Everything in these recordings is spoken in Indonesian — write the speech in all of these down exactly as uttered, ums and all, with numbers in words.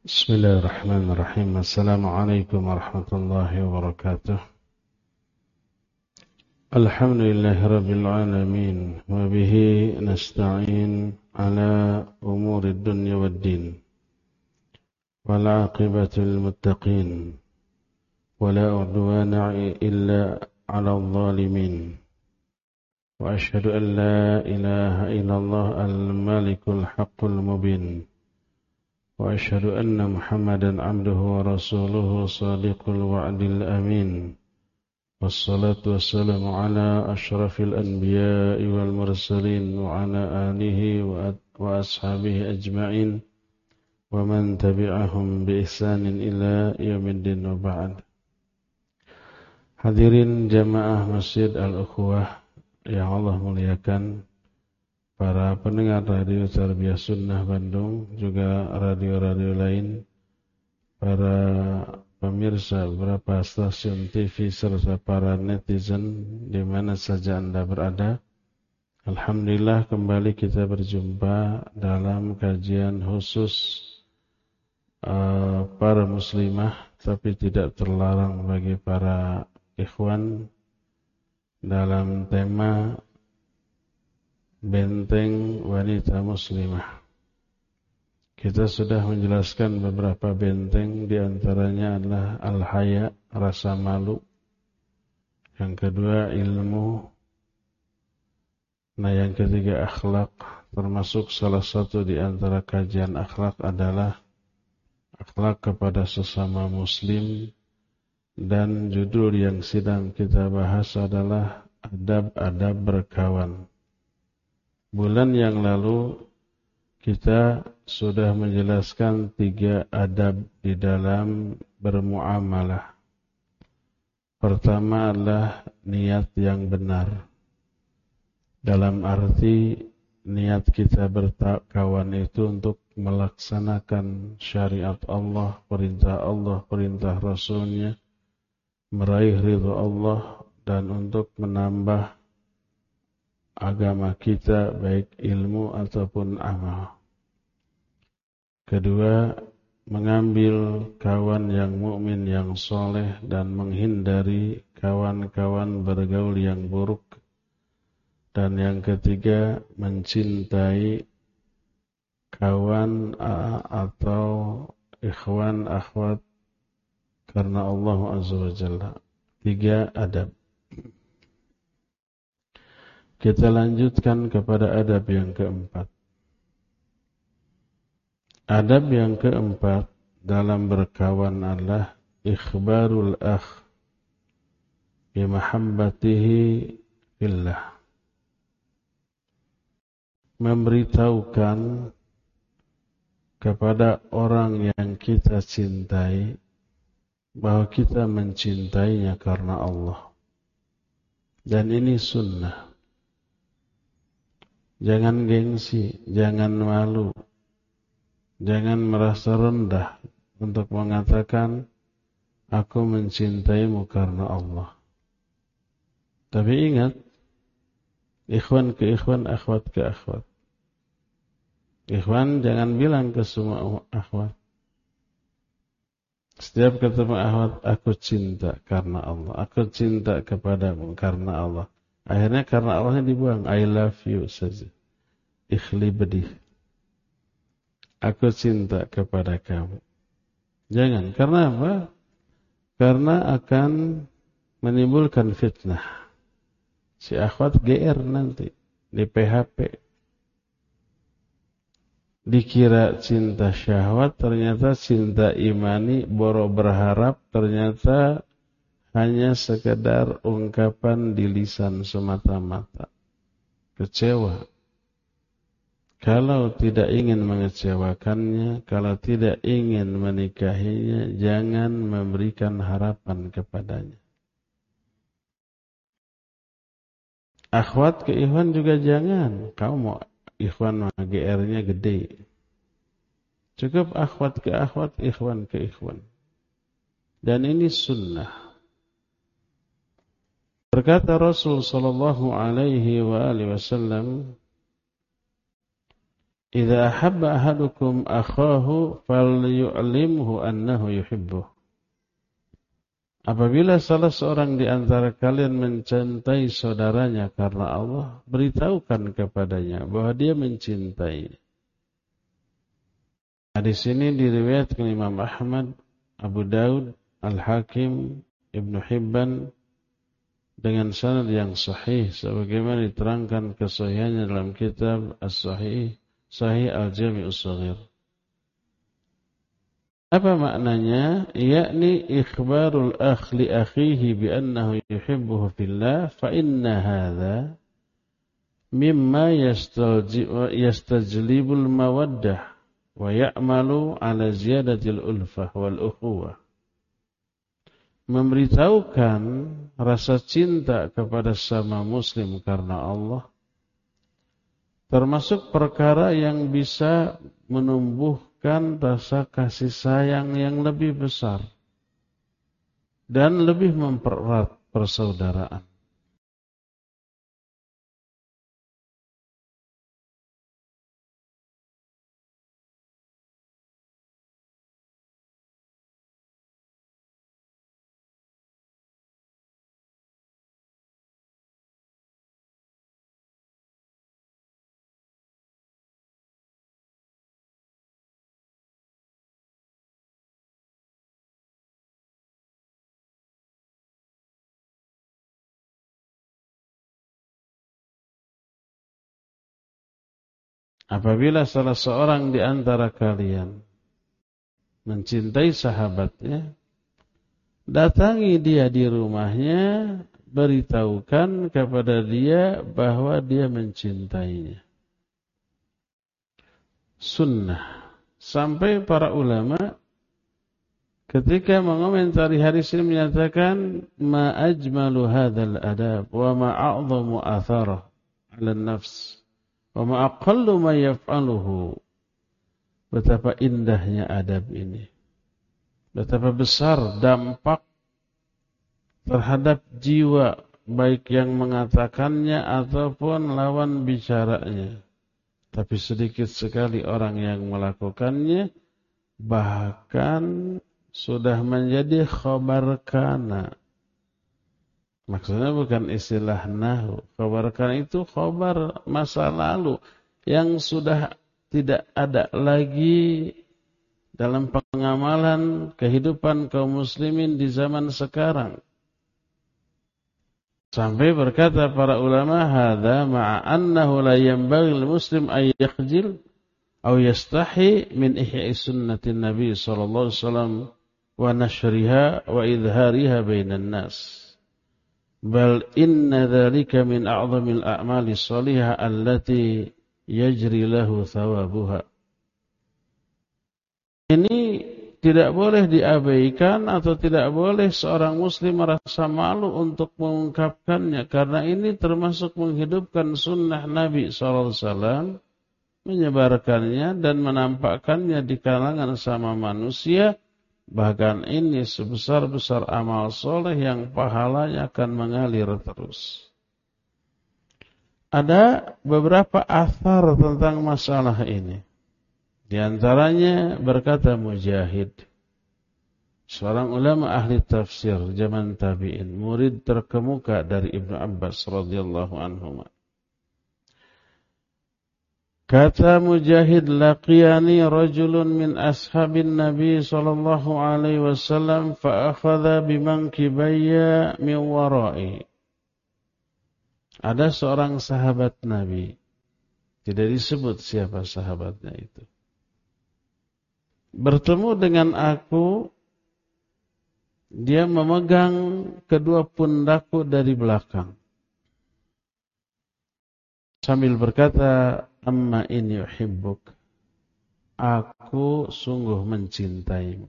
Bismillahirrahmanirrahim. Assalamualaikum warahmatullahi wabarakatuh. Alhamdulillahirabbil alamin wa bihi nasta'in ala umurid dunya waddin. Wal 'aqibatu lil muttaqin. Wa la 'udwana illa 'alal zalimin. Wa asyhadu an la ilaha illallah al-malikul haqqul mubin. وأشهد أن محمدا عبده ورسوله صادق الوعد الأمين والصلاة والسلام على أشرف الأنبياء والمرسلين وعلى آله وأصحابه أجمعين ومن تبعهم بإحسان إلى يوم الدين وبعد. Hadirin jamaah Masjid Al-Ukhuwah yang Allah muliakan, para pendengar radio Tarbiyah Sunnah Bandung, juga radio-radio lain, para pemirsa beberapa stasiun T V, serta para netizen di mana saja Anda berada. Alhamdulillah kembali kita berjumpa dalam kajian khusus uh, para muslimah, tapi tidak terlarang bagi para ikhwan, dalam tema benteng wanita muslimah. Kita sudah menjelaskan beberapa benteng, di antaranya adalah al-haya, rasa malu. Yang kedua ilmu. Nah, yang ketiga akhlak. Termasuk salah satu di antara kajian akhlak adalah akhlak kepada sesama muslim. Dan judul yang sedang kita bahas adalah adab-adab berkawan. Bulan yang lalu kita sudah menjelaskan tiga adab di dalam bermuamalah. Pertama adalah niat yang benar. Dalam arti niat kita berkawan itu untuk melaksanakan syariat Allah, perintah Allah, perintah Rasulnya, meraih ridha Allah, dan untuk menambah agama kita, baik ilmu ataupun amal. Kedua, mengambil kawan yang mukmin, yang soleh, dan menghindari kawan-kawan bergaul yang buruk. Dan yang ketiga, mencintai kawan atau ikhwan, akhwat karena Allah Azza wa Jalla. Tiga adab. Kita lanjutkan kepada adab yang keempat. Adab yang keempat dalam berkawan adalah ikhbarul akh bi mahabbatihi fillah. Memberitahukan kepada orang yang kita cintai bahwa kita mencintainya karena Allah. Dan ini sunnah. Jangan gengsi, jangan malu, jangan merasa rendah untuk mengatakan aku mencintaimu karena Allah. Tapi ingat, ikhwan ke ikhwan, akhwat ke akhwat. Ikhwan jangan bilang ke semua akhwat, setiap ketemu akhwat, aku cinta karena Allah, aku cinta kepadamu karena Allah. Akhirnya karena Allahnya dibuang, I love you saja. Ikhli bedih. Aku cinta kepada kamu. Jangan. Karena apa? Karena akan menimbulkan fitnah. Si akhwat G R nanti. Di P H P. Dikira cinta syahwat, ternyata cinta imani, boro berharap, ternyata hanya sekedar ungkapan di lisan semata-mata. Kecewa. Kalau tidak ingin mengecewakannya, kalau tidak ingin menikahinya, jangan memberikan harapan kepadanya. Akhwat ke ikhwan juga jangan. Kamu mau ikhwan G R-nya gede. Cukup akhwat ke akhwat, ikhwan ke ikhwan. Dan ini sunnah. Berkata Rasul sallallahu alaihi wa alihi wasallam, idza ahabba ahadukum akhahu falyu'limhu annahu yuhibbuh. Apabila salah seorang di antara kalian mencintai saudaranya karena Allah, beritahukan kepadanya bahwa dia mencintai. Hadis ini diriwayatkan Imam Ahmad, Abu Daud, Al-Hakim, Ibnu Hibban dengan sanad yang sahih sebagaimana diterangkan kesahihannya dalam kitab As-Sahih, Sahih Al-Jami' As-Shaghir. Apa maknanya? Yakni ikhbarul akh li akhihi bi annahu yuhibbuhu fillah fa inna hadha mimma yastajlibul mawaddah wa ya'malu ala ziyadatil ulfah wal ukhuwah. Memberitahukan rasa cinta kepada sesama muslim karena Allah termasuk perkara yang bisa menumbuhkan rasa kasih sayang yang lebih besar dan lebih mempererat persaudaraan. Apabila salah seorang di antara kalian mencintai sahabatnya, datangi dia di rumahnya, beritahukan kepada dia bahwa dia mencintainya. Sunnah. Sampai para ulama ketika mengomentari hadis ini menyatakan ma ajmalu hadzal adab wa ma a'dhamu atharah 'ala an-nafs. Wa ma aqallu ma yaf'aluhu. Betapa indahnya adab ini. Betapa besar dampak terhadap jiwa baik yang mengatakannya ataupun lawan bicaranya. Tapi sedikit sekali orang yang melakukannya, bahkan sudah menjadi khabar kana. Maksudnya bukan istilah nahu. Khabar kana itu khabar masa lalu yang sudah tidak ada lagi dalam pengamalan kehidupan kaum muslimin di zaman sekarang. Sampai berkata para ulama, hadza ma'a annahu la yanbaghi al-muslim ay yakhjil aw yastahi min ihya'i sunnatin nabi sallallahu alaihi wasallam wa nashriha wa idhariha bainan nas. Bal inna dzalika min a'dhamil a'mali shalihah allati yajri lahu thawabuha. Ini tidak boleh diabaikan atau tidak boleh seorang muslim merasa malu untuk mengungkapkannya, karena ini termasuk menghidupkan sunnah Nabi shallallahu alaihi wasallam, menyebarkannya dan menampakkannya di kalangan sama manusia. Bahkan ini sebesar-besar amal soleh yang pahalanya akan mengalir terus. Ada beberapa athar tentang masalah ini. Di antaranya berkata Mujahid, seorang ulama ahli tafsir zaman tabi'in, murid terkemuka dari Ibnu Abbas radhiyallahu anhuma. Kata Mujahid, laqiyani rajulun min ashabin Nabi sallallahu alaihi wasallam fa akhadha bimankibayya min wara'i. Ada seorang sahabat Nabi, tidak disebut siapa sahabatnya itu, bertemu dengan aku, dia memegang kedua pundakku dari belakang sambil berkata, amma inni uhibbuk, aku sungguh mencintaimu.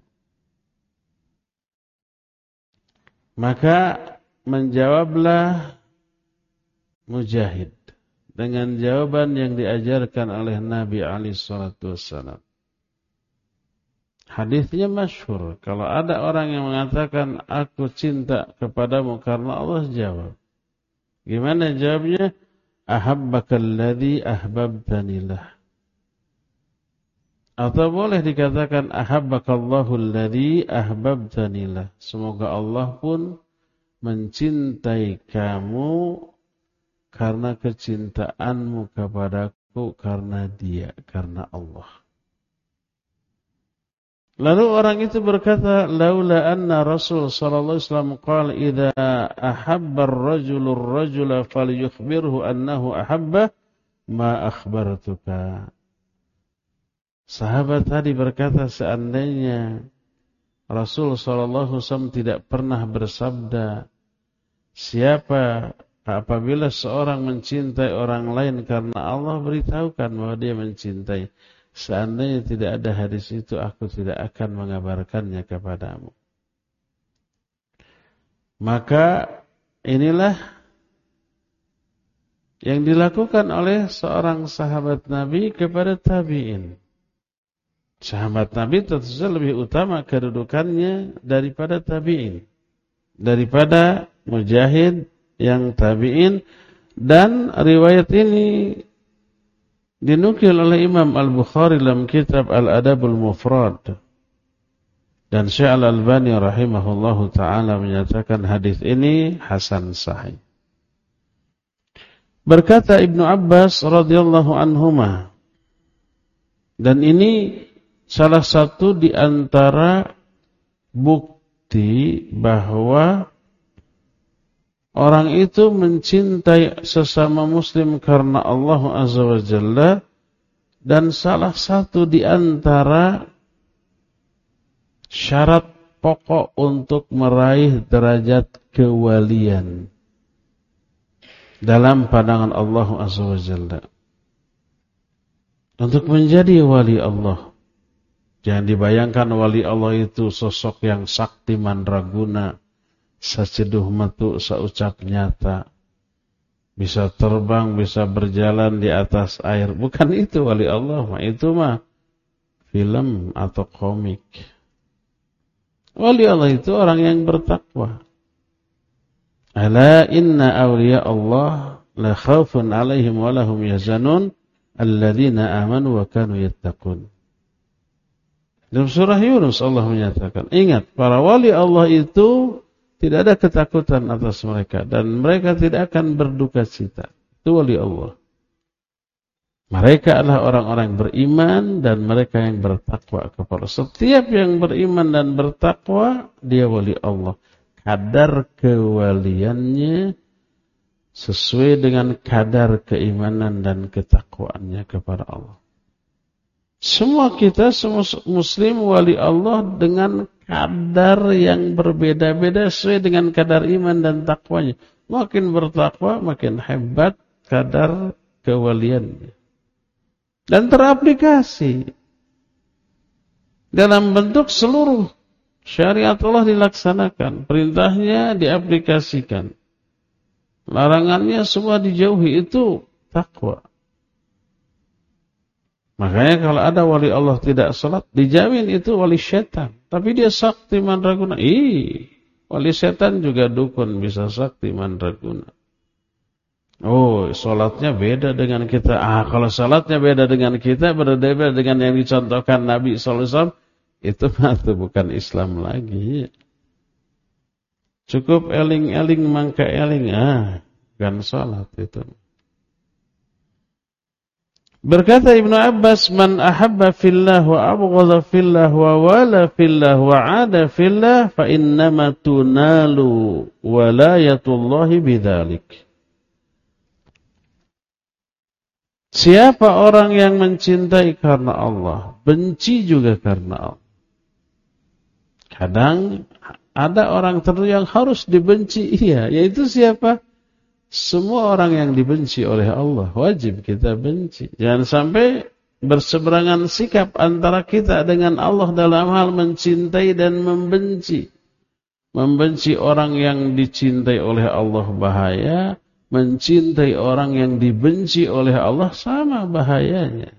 Maka menjawablah Mujahid dengan jawaban yang diajarkan oleh Nabi alaihi salatu wassalam. Hadisnya masyhur. Kalau ada orang yang mengatakan aku cinta kepadamu karena Allah, jawab. Gimana jawabnya? Ahabbakalladzi ahbabtanilah. Atau boleh dikatakan ahabbakallahu alladhi ahbabtanilah. Semoga Allah pun mencintai kamu karena kecintaanmu kepadaku, karena Dia, karena Allah. Lalu orang itu berkata, laula anna Rasul sallallahu alaihi wasallam qala idza ahabba ar-rajulu ar-rajula falyukhbirhu annahu ahabba ma akhbartuka. Sahabat tadi berkata, seandainya Rasul sallallahu alaihi wasallam tidak pernah bersabda, siapa apabila seorang mencintai orang lain karena Allah, beritahukan bahwa dia mencintai. Seandainya tidak ada hadis itu, aku tidak akan mengabarkannya kepadamu. Maka inilah yang dilakukan oleh seorang sahabat Nabi kepada tabi'in. Sahabat Nabi tentu saja lebih utama kedudukannya daripada tabi'in, daripada mujahid yang tabi'in. Dan riwayat ini dinukil oleh Imam Al-Bukhari dalam kitab Al-Adabul Mufrad. Dan Syekh Al-Albani rahimahullahu ta'ala menyatakan hadis ini hasan sahih. Berkata Ibnu Abbas radhiyallahu anhuma, dan ini salah satu di antara bukti bahwa orang itu mencintai sesama muslim karena Allah Azza wa Jalla, dan salah satu di antara syarat pokok untuk meraih derajat kewalian dalam pandangan Allah Azza wa Jalla. Untuk menjadi wali Allah, jangan dibayangkan wali Allah itu sosok yang sakti mandraguna, saceduh metu, saucap nyata, bisa terbang, bisa berjalan di atas air. Bukan itu wali Allah, mah itu mah film atau komik. Wali Allah itu orang yang bertakwa. Ala inna awliya Allah la khaufun alaihim wa lahum yahzanun alladzina amanu wa kanu yattaqun. Dalam surah Yunus Allah menyatakan, ingat, para wali Allah itu tidak ada ketakutan atas mereka dan mereka tidak akan berduka cita. Itu wali Allah. Mereka adalah orang-orang beriman dan mereka yang bertakwa kepada. Setiap yang beriman dan bertakwa, dia wali Allah. Kadar kewaliannya sesuai dengan kadar keimanan dan ketakwaannya kepada Allah. Semua kita, semua muslim wali Allah dengan kadar yang berbeda-beda sesuai dengan kadar iman dan takwanya. Makin bertakwa, makin hebat kadar kewaliannya. Dan teraplikasi dalam bentuk seluruh syariat Allah dilaksanakan. Perintahnya diaplikasikan. Larangannya semua dijauhi, itu takwa. Makanya kalau ada wali Allah tidak salat, dijamin itu wali setan. Tapi dia sakti mandraguna. Ih, wali setan juga dukun bisa sakti mandraguna. Oh, salatnya beda dengan kita. Ah, kalau salatnya beda dengan kita, berbeda dengan yang dicontohkan Nabi sallallahu alaihi wasallam, itu mah bukan Islam lagi. Cukup eling-eling mangka eling, ah, kan salat itu. Berkata Ibnu Abbas, man ahabba fillah wa abghadha fillah wa wala fillah wa ada fillah fa innama tunalu walayatullahi bidzalik. Siapa orang yang mencintai karena Allah, benci juga karena Allah. Kadang ada orang tertentu yang harus dibenci, iya, yaitu siapa? Semua orang yang dibenci oleh Allah wajib kita benci. Jangan sampai berseberangan sikap antara kita dengan Allah dalam hal mencintai dan membenci. Membenci orang yang dicintai oleh Allah bahaya, mencintai orang yang dibenci oleh Allah sama bahayanya.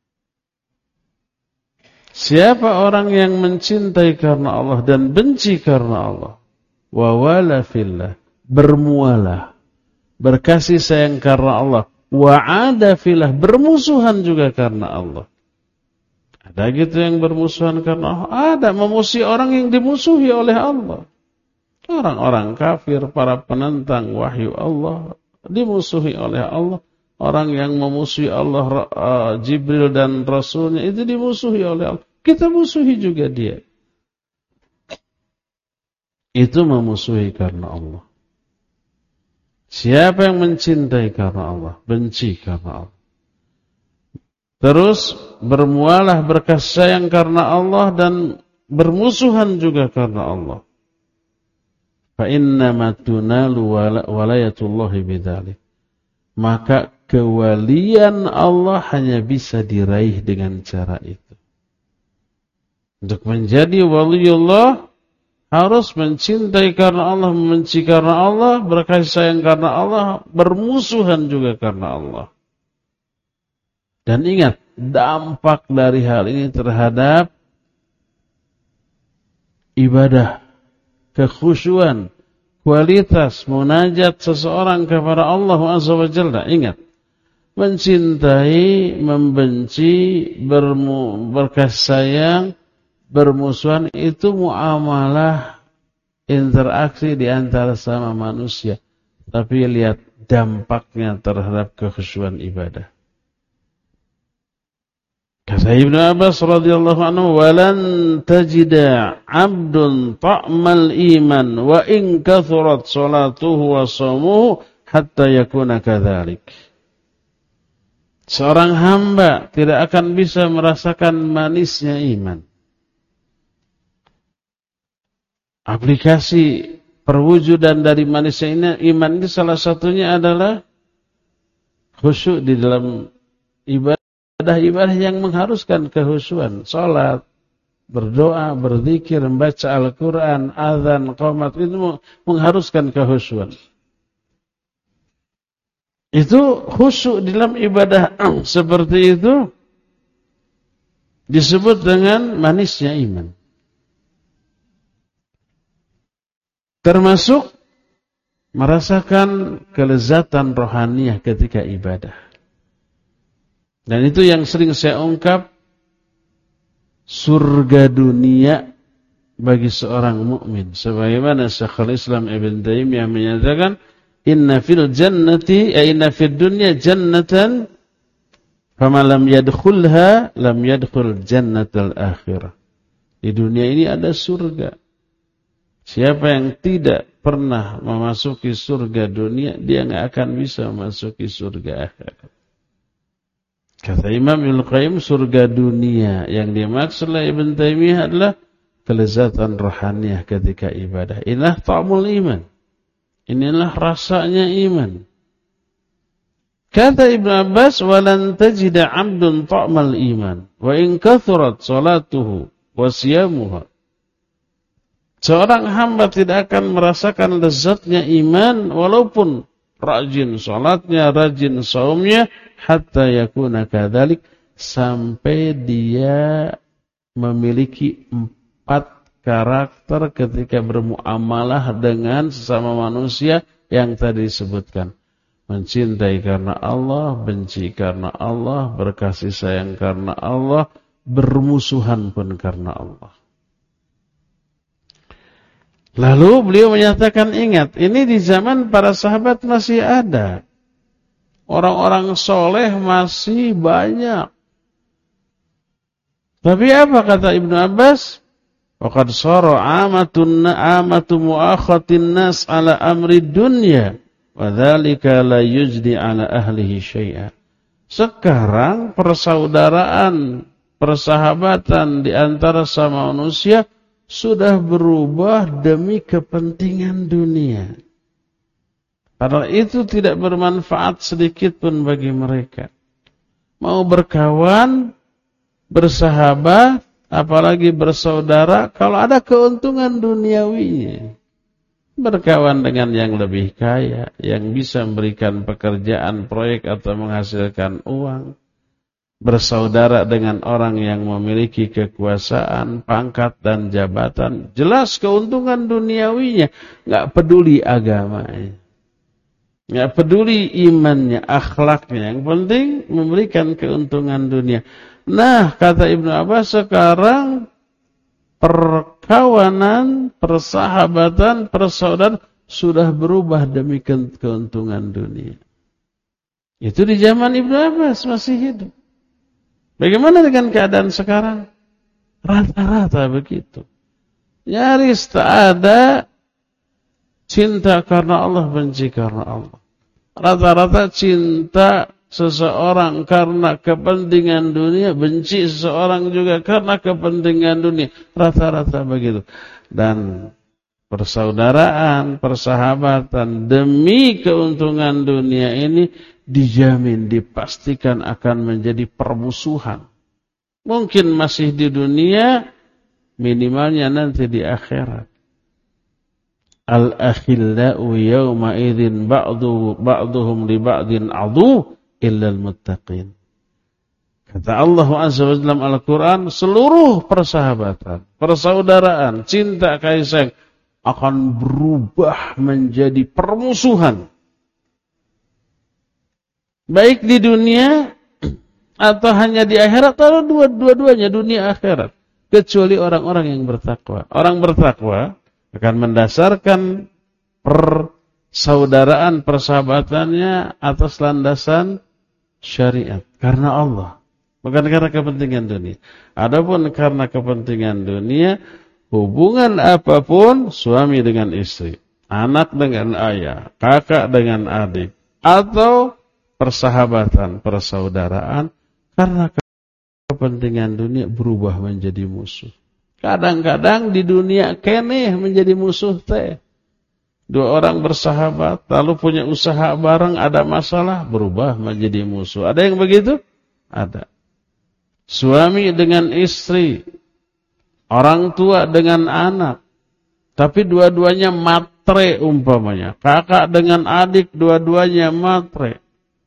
Siapa orang yang mencintai karena Allah dan benci karena Allah, wa wala fillah, bermualah, berkasih sayang karena Allah, wa ada fillah, bermusuhan juga karena Allah. Ada gitu yang bermusuhan karena Allah. Ada memusuhi orang yang dimusuhi oleh Allah. Orang-orang kafir, para penentang wahyu Allah, dimusuhi oleh Allah. Orang yang memusuhi Allah, uh, Jibril dan Rasulnya, itu dimusuhi oleh Allah. Kita musuhi juga dia. Itu memusuhi karena Allah. Siapa yang mencintai karena Allah, benci karena Allah. Terus bermualah berkas sayang karena Allah dan bermusuhan juga karena Allah. Fa innama tunalu walayatullahi bidzalik. Maka kewalian Allah hanya bisa diraih dengan cara itu. Untuk menjadi waliullah harus mencintai karena Allah, membenci karena Allah, berkasih sayang karena Allah, bermusuhan juga karena Allah. Dan ingat, dampak dari hal ini terhadap ibadah, kekhusyuan, kualitas munajat seseorang kepada Allah Azza wa Jalla. Ingat, mencintai, membenci, bermu, berkasih sayang, bermusuhan itu muamalah interaksi di antara sama manusia. Tapi lihat dampaknya terhadap kekhusyuan ibadah. Kata Ibnu Abbas radhiyallahu anhu, "Walan tajida 'abdun ta'mal iman wa in kathurat salatuhu wa shaumuhu hatta yakuna kadzalik." Seorang hamba tidak akan bisa merasakan manisnya iman. Aplikasi perwujudan dari manisnya iman ini salah satunya adalah khusyuk di dalam ibadah. Ibadah yang mengharuskan kehusuan, salat, berdoa, berzikir, membaca Al-Quran, azan, qomat, itu mengharuskan kehusuan. Itu khusyuk dalam ibadah seperti itu disebut dengan manisnya iman. Termasuk merasakan kelezatan rohaniah ketika ibadah. Dan itu yang sering saya ungkap, surga dunia bagi seorang mukmin. Sebagaimana Syekhul Islam Ibn Taimiyah menyatakan, inna fil jannati, ya inna fid dunya jannatan, faman lam yadkhulha lam yadkhul jannatal akhirah. Di dunia ini ada surga. Siapa yang tidak pernah memasuki surga dunia, dia enggak akan bisa memasuki surga akhirat. Kata Imam Ibnu Qayyim, surga dunia yang dimaksud oleh Ibn Taimiyah adalah kelezatan rohaniah ketika ibadah. Inilah ta'mul iman. Inilah rasanya iman. Kata Ibn Abbas, walan tajida 'abdun ta'mal iman wa in kathurat salatuhu wa siyamuha. Seorang hamba tidak akan merasakan lezatnya iman walaupun rajin salatnya, rajin saumnya, hatta yakuna kadzalik, sampai dia memiliki empat karakter ketika bermuamalah dengan sesama manusia yang tadi disebutkan. Mencintai karena Allah, benci karena Allah, berkasih sayang karena Allah, bermusuhan pun karena Allah. Lalu beliau menyatakan, ingat, ini di zaman para sahabat masih ada. Orang-orang soleh masih banyak. Tapi apa kata Ibnu Abbas? Waqad sara amatun amatu muakhatin nas ala amri dunya wa dzalika la yujdi ala ahlihi syai'a. Sekarang persaudaraan, persahabatan di antara sama manusia sudah berubah demi kepentingan dunia. Padahal itu tidak bermanfaat sedikit pun bagi mereka. Mau berkawan, bersahabat, apalagi bersaudara, kalau ada keuntungan duniawinya. Berkawan dengan yang lebih kaya, yang bisa memberikan pekerjaan, proyek atau menghasilkan uang. Bersaudara dengan orang yang memiliki kekuasaan, pangkat dan jabatan. Jelas keuntungan duniawinya, nggak peduli agamanya. Nggak peduli imannya, akhlaknya. Yang penting memberikan keuntungan dunia. Nah, kata Ibnu Abbas, sekarang perkawanan, persahabatan, persaudaraan sudah berubah demi keuntungan dunia. Itu di zaman Ibnu Abbas masih hidup. Bagaimana dengan keadaan sekarang? Rata-rata begitu. Nyaris tak ada cinta karena Allah, benci karena Allah. Rata-rata cinta seseorang karena kepentingan dunia, benci seseorang juga karena kepentingan dunia. Rata-rata begitu. Dan persaudaraan, persahabatan demi keuntungan dunia ini dijamin, dipastikan akan menjadi permusuhan. Mungkin masih di dunia, minimalnya nanti di akhirat. Al-akhillau yawma idzin ba'du ba'duhum li ba'din adu illal muttaqin. Kata Allah Azza wa Jalla dalam Al-Qur'an, seluruh persahabatan, persaudaraan, cinta kasih sayang akan berubah menjadi permusuhan. Baik di dunia atau hanya di akhirat, atau dua-duanya dunia akhirat, kecuali orang-orang yang bertakwa. Orang bertakwa akan mendasarkan persaudaraan, persahabatannya atas landasan syariat karena Allah, bukan karena kepentingan dunia. Adapun karena kepentingan dunia, hubungan apapun, suami dengan istri, anak dengan ayah, kakak dengan adik, atau persahabatan, persaudaraan, karena kepentingan dunia berubah menjadi musuh. Kadang-kadang di dunia keneh menjadi musuh teh. Dua orang bersahabat, lalu punya usaha bareng, ada masalah, berubah menjadi musuh. Ada yang begitu? Ada. Suami dengan istri, orang tua dengan anak, tapi dua-duanya matre umpamanya. Kakak dengan adik, dua-duanya matre.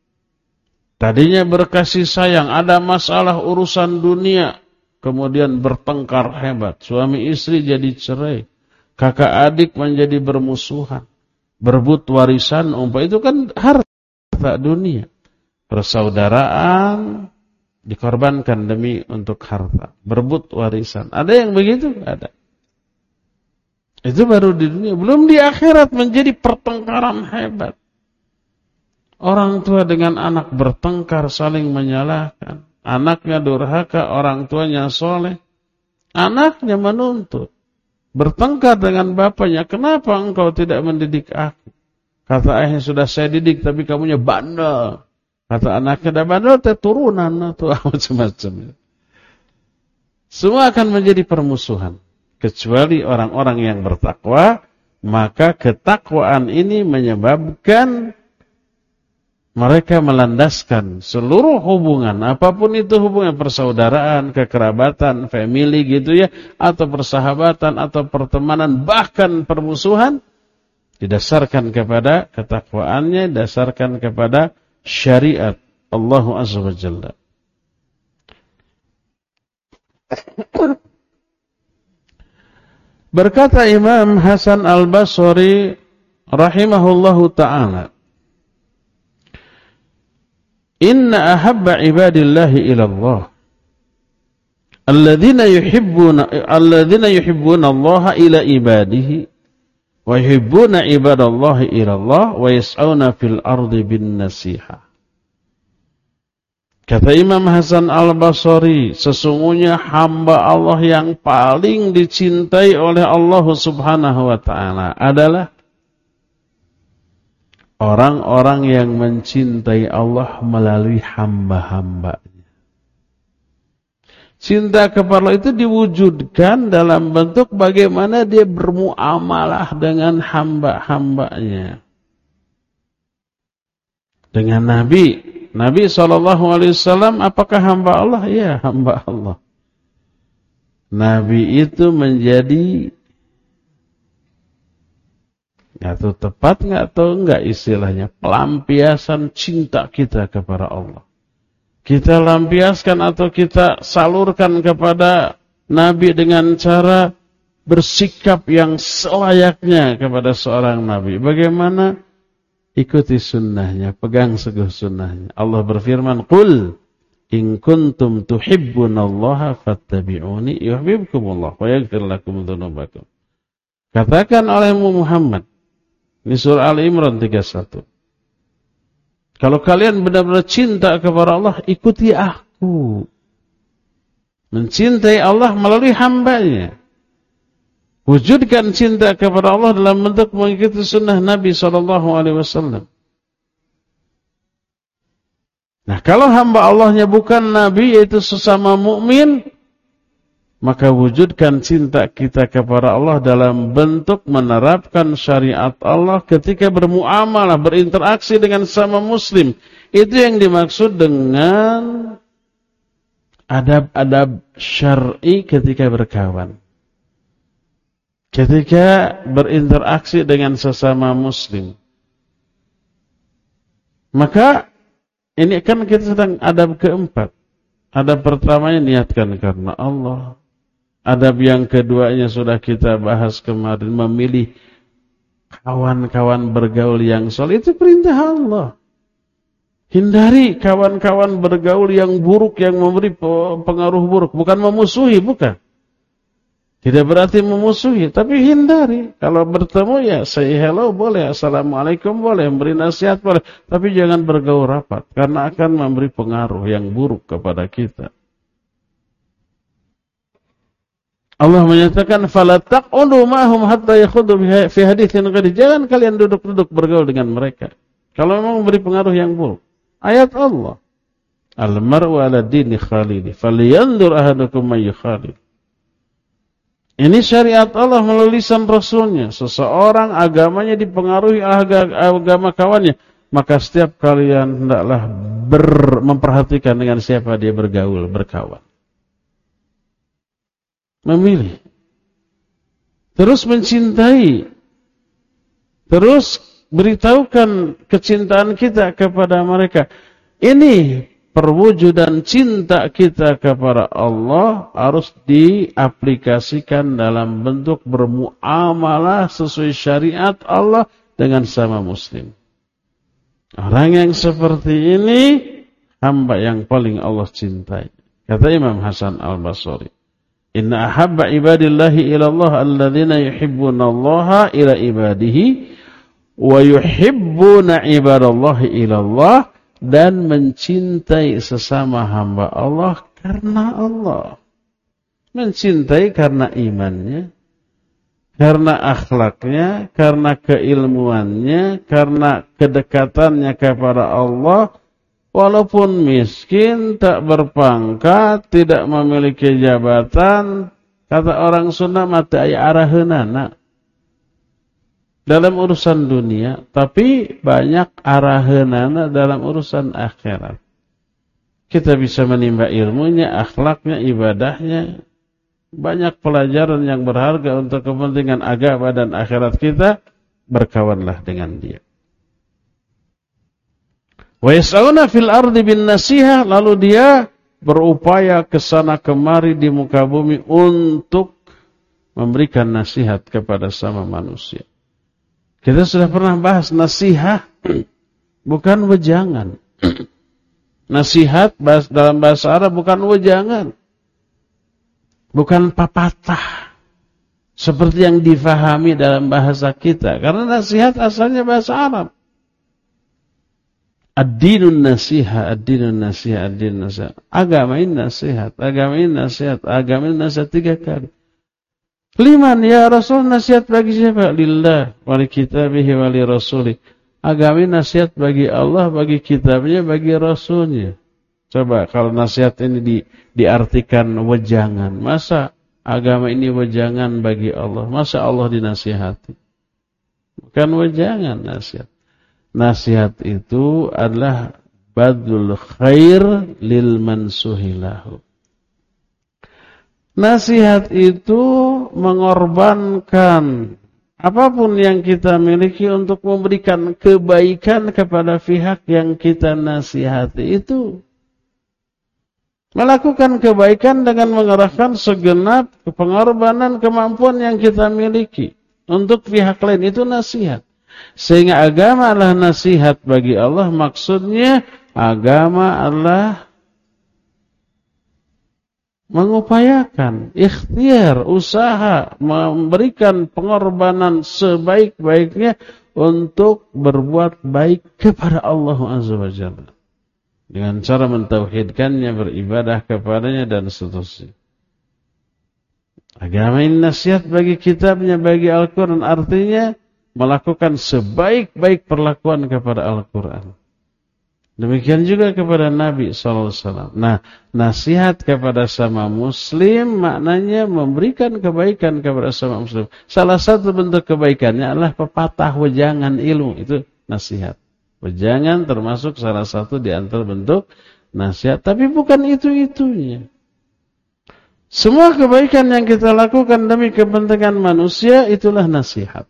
Tadinya berkasih sayang, ada masalah urusan dunia, kemudian bertengkar hebat. Suami istri jadi cerai. Kakak adik menjadi bermusuhan. Berebut warisan, umpamanya itu kan harta dunia. Persaudaraan dikorbankan demi untuk harta. Berebut warisan. Ada yang begitu? Ada. Itu baru di dunia. Belum di akhirat menjadi pertengkaran hebat. Orang tua dengan anak bertengkar, saling menyalahkan. Anaknya durhaka, orang tuanya soleh. Anaknya menuntut. Bertengkar dengan bapaknya. Kenapa engkau tidak mendidik aku? Kata ayahnya, sudah saya didik, tapi kamunya bandel. Kata anaknya, dah bandel, teh turunan. Atau macam-macam. Semua akan menjadi permusuhan. Kecuali orang-orang yang bertakwa. Maka ketakwaan ini menyebabkan mereka melandaskan seluruh hubungan, apapun itu hubungan, persaudaraan, kekerabatan, family gitu ya, atau persahabatan, atau pertemanan, bahkan permusuhan, didasarkan kepada ketakwaannya, didasarkan kepada syariat Allah Azza wa Jalla. Berkata Imam Hasan Al-Basri rahimahullahu ta'ala, Inna ahabba ibadillahi ilallah Alladzina yuhibbuna Alladzina yuhibbuna Allah ila ibadihi Wa yuhibbuna ibadallahi ilallah Wa yas'auna fil ardi bin nasiha. Kata Imam Hasan Al-Basri, sesungguhnya hamba Allah yang paling dicintai oleh Allah subhanahu wa ta'ala adalah orang-orang yang mencintai Allah melalui hamba-hambanya. Cinta kepada Allah itu diwujudkan dalam bentuk bagaimana dia bermuamalah dengan hamba-hambanya. Dengan Nabi. Nabi shallallahu alaihi wasallam apakah hamba Allah? Ya, hamba Allah. Nabi itu menjadi, nggak tahu tepat nggak tahu nggak istilahnya, pelampiasan cinta kita kepada Allah. Kita lampiaskan atau kita salurkan kepada Nabi dengan cara bersikap yang selayaknya kepada seorang Nabi. Bagaimana? Ikuti sunnahnya, pegang teguh sunnahnya. Allah berfirman, Qul In kuntum tuhibbunallaha fattabi'uni yuhibbukumullah wa yaghfir lakum dzunubakum. Katakan olehmu Muhammad. Ini surah Al-Imran tiga puluh satu. Kalau kalian benar-benar cinta kepada Allah, ikuti aku. Mencintai Allah melalui hambanya. Wujudkan cinta kepada Allah dalam bentuk mengikuti sunnah Nabi shallallahu alaihi wasallam. Nah, kalau hamba Allahnya bukan Nabi, yaitu sesama mukmin, maka wujudkan cinta kita kepada Allah dalam bentuk menerapkan syariat Allah ketika bermuamalah, berinteraksi dengan sesama muslim. Itu yang dimaksud dengan adab-adab syar'i ketika berkawan. Ketika berinteraksi dengan sesama muslim. Maka ini kan kita sedang adab keempat. Adab pertamanya niatkan karena Allah. Adab yang keduanya sudah kita bahas kemarin, memilih kawan-kawan bergaul yang soleh. Itu perintah Allah. Hindari kawan-kawan bergaul yang buruk, yang memberi pengaruh buruk. Bukan memusuhi, bukan. Tidak berarti memusuhi, tapi hindari. Kalau bertemu ya say hello boleh, assalamualaikum boleh, memberi nasihat boleh, tapi jangan bergaul rapat karena akan memberi pengaruh yang buruk kepada kita. Allah menyatakan fala taq'udu ma'hum hatta yakhudu fi haditsin ghairi. Jangan kalian duduk-duduk bergaul dengan mereka kalau memang memberi pengaruh yang buruk. Ayat Allah. Al-mar'u 'ala dini khalili falyanzur ahadukum may yukhalil. Ini syariat Allah melalui lisan Rasulnya. Seseorang agamanya dipengaruhi agama kawannya, maka setiap kalian hendaklah ber, memperhatikan dengan siapa dia bergaul, berkawan. Memilih. Terus mencintai. Terus beritahukan kecintaan kita kepada mereka. Ini perwujudan cinta kita kepada Allah harus diaplikasikan dalam bentuk bermuamalah sesuai syariat Allah dengan sama muslim. Orang yang seperti ini hamba yang paling Allah cintai. Kata Imam Hasan Al-Basri, inna ahabba ibadillahi ila Allah alladzina yuhibbuna Allah ila ibadihi wa yuhibbuna ibadallahi ila Allah. Dan mencintai sesama hamba Allah karena Allah. Mencintai karena imannya, karena akhlaknya, karena keilmuannya, karena kedekatannya kepada Allah. Walaupun miskin, tak berpangkat, tidak memiliki jabatan, kata orang Sunda mata aya araheunana dalam urusan dunia, tapi banyak araheunana dalam urusan akhirat. Kita bisa menimba ilmunya, akhlaknya, ibadahnya. Banyak pelajaran yang berharga untuk kepentingan agama dan akhirat kita. Berkawanlah dengan dia. Wa yas'auna fil ardi bin nasihah, lalu dia berupaya ke sana kemari di muka bumi untuk memberikan nasihat kepada sama manusia. Kita sudah pernah bahas nasihat bukan wejangan. Nasihat dalam bahasa Arab bukan wejangan. Bukan papatah. Seperti yang difahami dalam bahasa kita. Karena nasihat asalnya bahasa Arab. Ad-dinun nasihat, ad-dinun nasihat, ad-dinun nasihat. Agama ini nasihat, agama ini nasihat, agama ini nasihat tiga kali. Liman ya Rasul, nasihat bagi siapa? Lillah, wali kitabihi, wali rasuli. Agama ini nasihat bagi Allah, bagi kitabnya, bagi rasulnya. Coba kalau nasihat ini di, diartikan wejangan. Masa agama ini wejangan bagi Allah? Masa Allah dinasihati? Bukan wejangan nasihat. Nasihat itu adalah badlul khair lil mansuhilahu. Nasihat itu mengorbankan apapun yang kita miliki untuk memberikan kebaikan kepada pihak yang kita nasihati itu. Melakukan kebaikan dengan mengerahkan segenap pengorbanan kemampuan yang kita miliki untuk pihak lain, itu nasihat. Sehingga agama adalah nasihat bagi Allah, maksudnya agama adalah mengupayakan, ikhtiar, usaha, memberikan pengorbanan sebaik-baiknya untuk berbuat baik kepada Allah Azza wa Jalla. Dengan cara mentauhidkannya, beribadah kepadanya, dan seterusnya. Agama ini nasihat bagi kitabnya, bagi Al-Quran. Artinya melakukan sebaik-baik perlakuan kepada Al-Quran. Demikian juga kepada Nabi shallallahu alaihi wasallam. Nah, nasihat kepada sama muslim maknanya memberikan kebaikan kepada sama muslim. Salah satu bentuk kebaikannya adalah pepatah wejangan ilmu. Itu nasihat. Wejangan termasuk salah satu di antara bentuk nasihat. Tapi bukan itu-itunya. Semua kebaikan yang kita lakukan demi kepentingan manusia, itulah nasihat.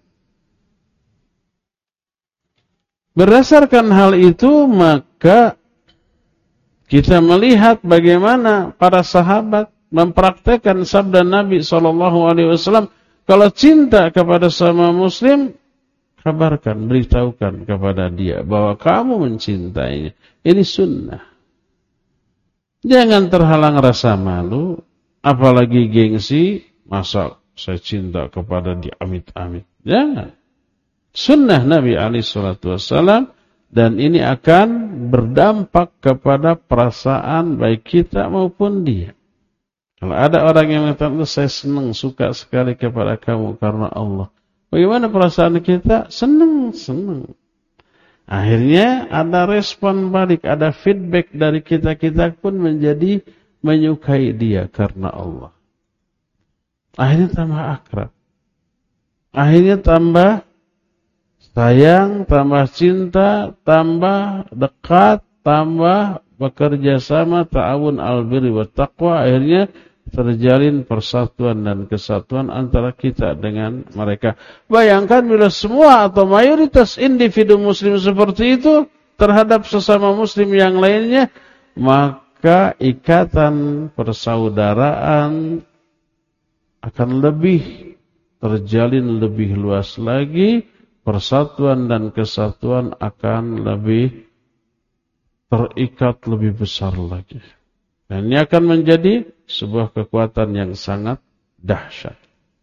Berdasarkan hal itu, maka kita melihat bagaimana para sahabat mempraktekkan sabda Nabi shallallahu alaihi wasallam. Kalau cinta kepada sama muslim, kabarkan, beritahukan kepada dia bahwa kamu mencintainya. Ini sunnah. Jangan terhalang rasa malu, apalagi gengsi. Masa saya cinta kepada dia, amit-amit. Jangan. Sunnah Nabi alaihi salatu wassalam, dan ini akan berdampak kepada perasaan baik kita maupun dia. Kalau ada orang yang mengatakan, saya senang, suka sekali kepada kamu karena Allah. Bagaimana perasaan kita? Senang, senang. Akhirnya ada respon balik, ada feedback dari kita, kita pun menjadi menyukai dia karena Allah. Akhirnya tambah akrab. Akhirnya tambah sayang, tambah cinta, tambah dekat, tambah bekerja sama, ta'awun al-birri wa taqwa. Akhirnya terjalin persatuan dan kesatuan antara kita dengan mereka. Bayangkan bila semua atau mayoritas individu muslim seperti itu terhadap sesama muslim yang lainnya, maka ikatan persaudaraan akan lebih terjalin lebih luas lagi. Persatuan dan kesatuan akan lebih terikat lebih besar lagi. Dan ini akan menjadi sebuah kekuatan yang sangat dahsyat.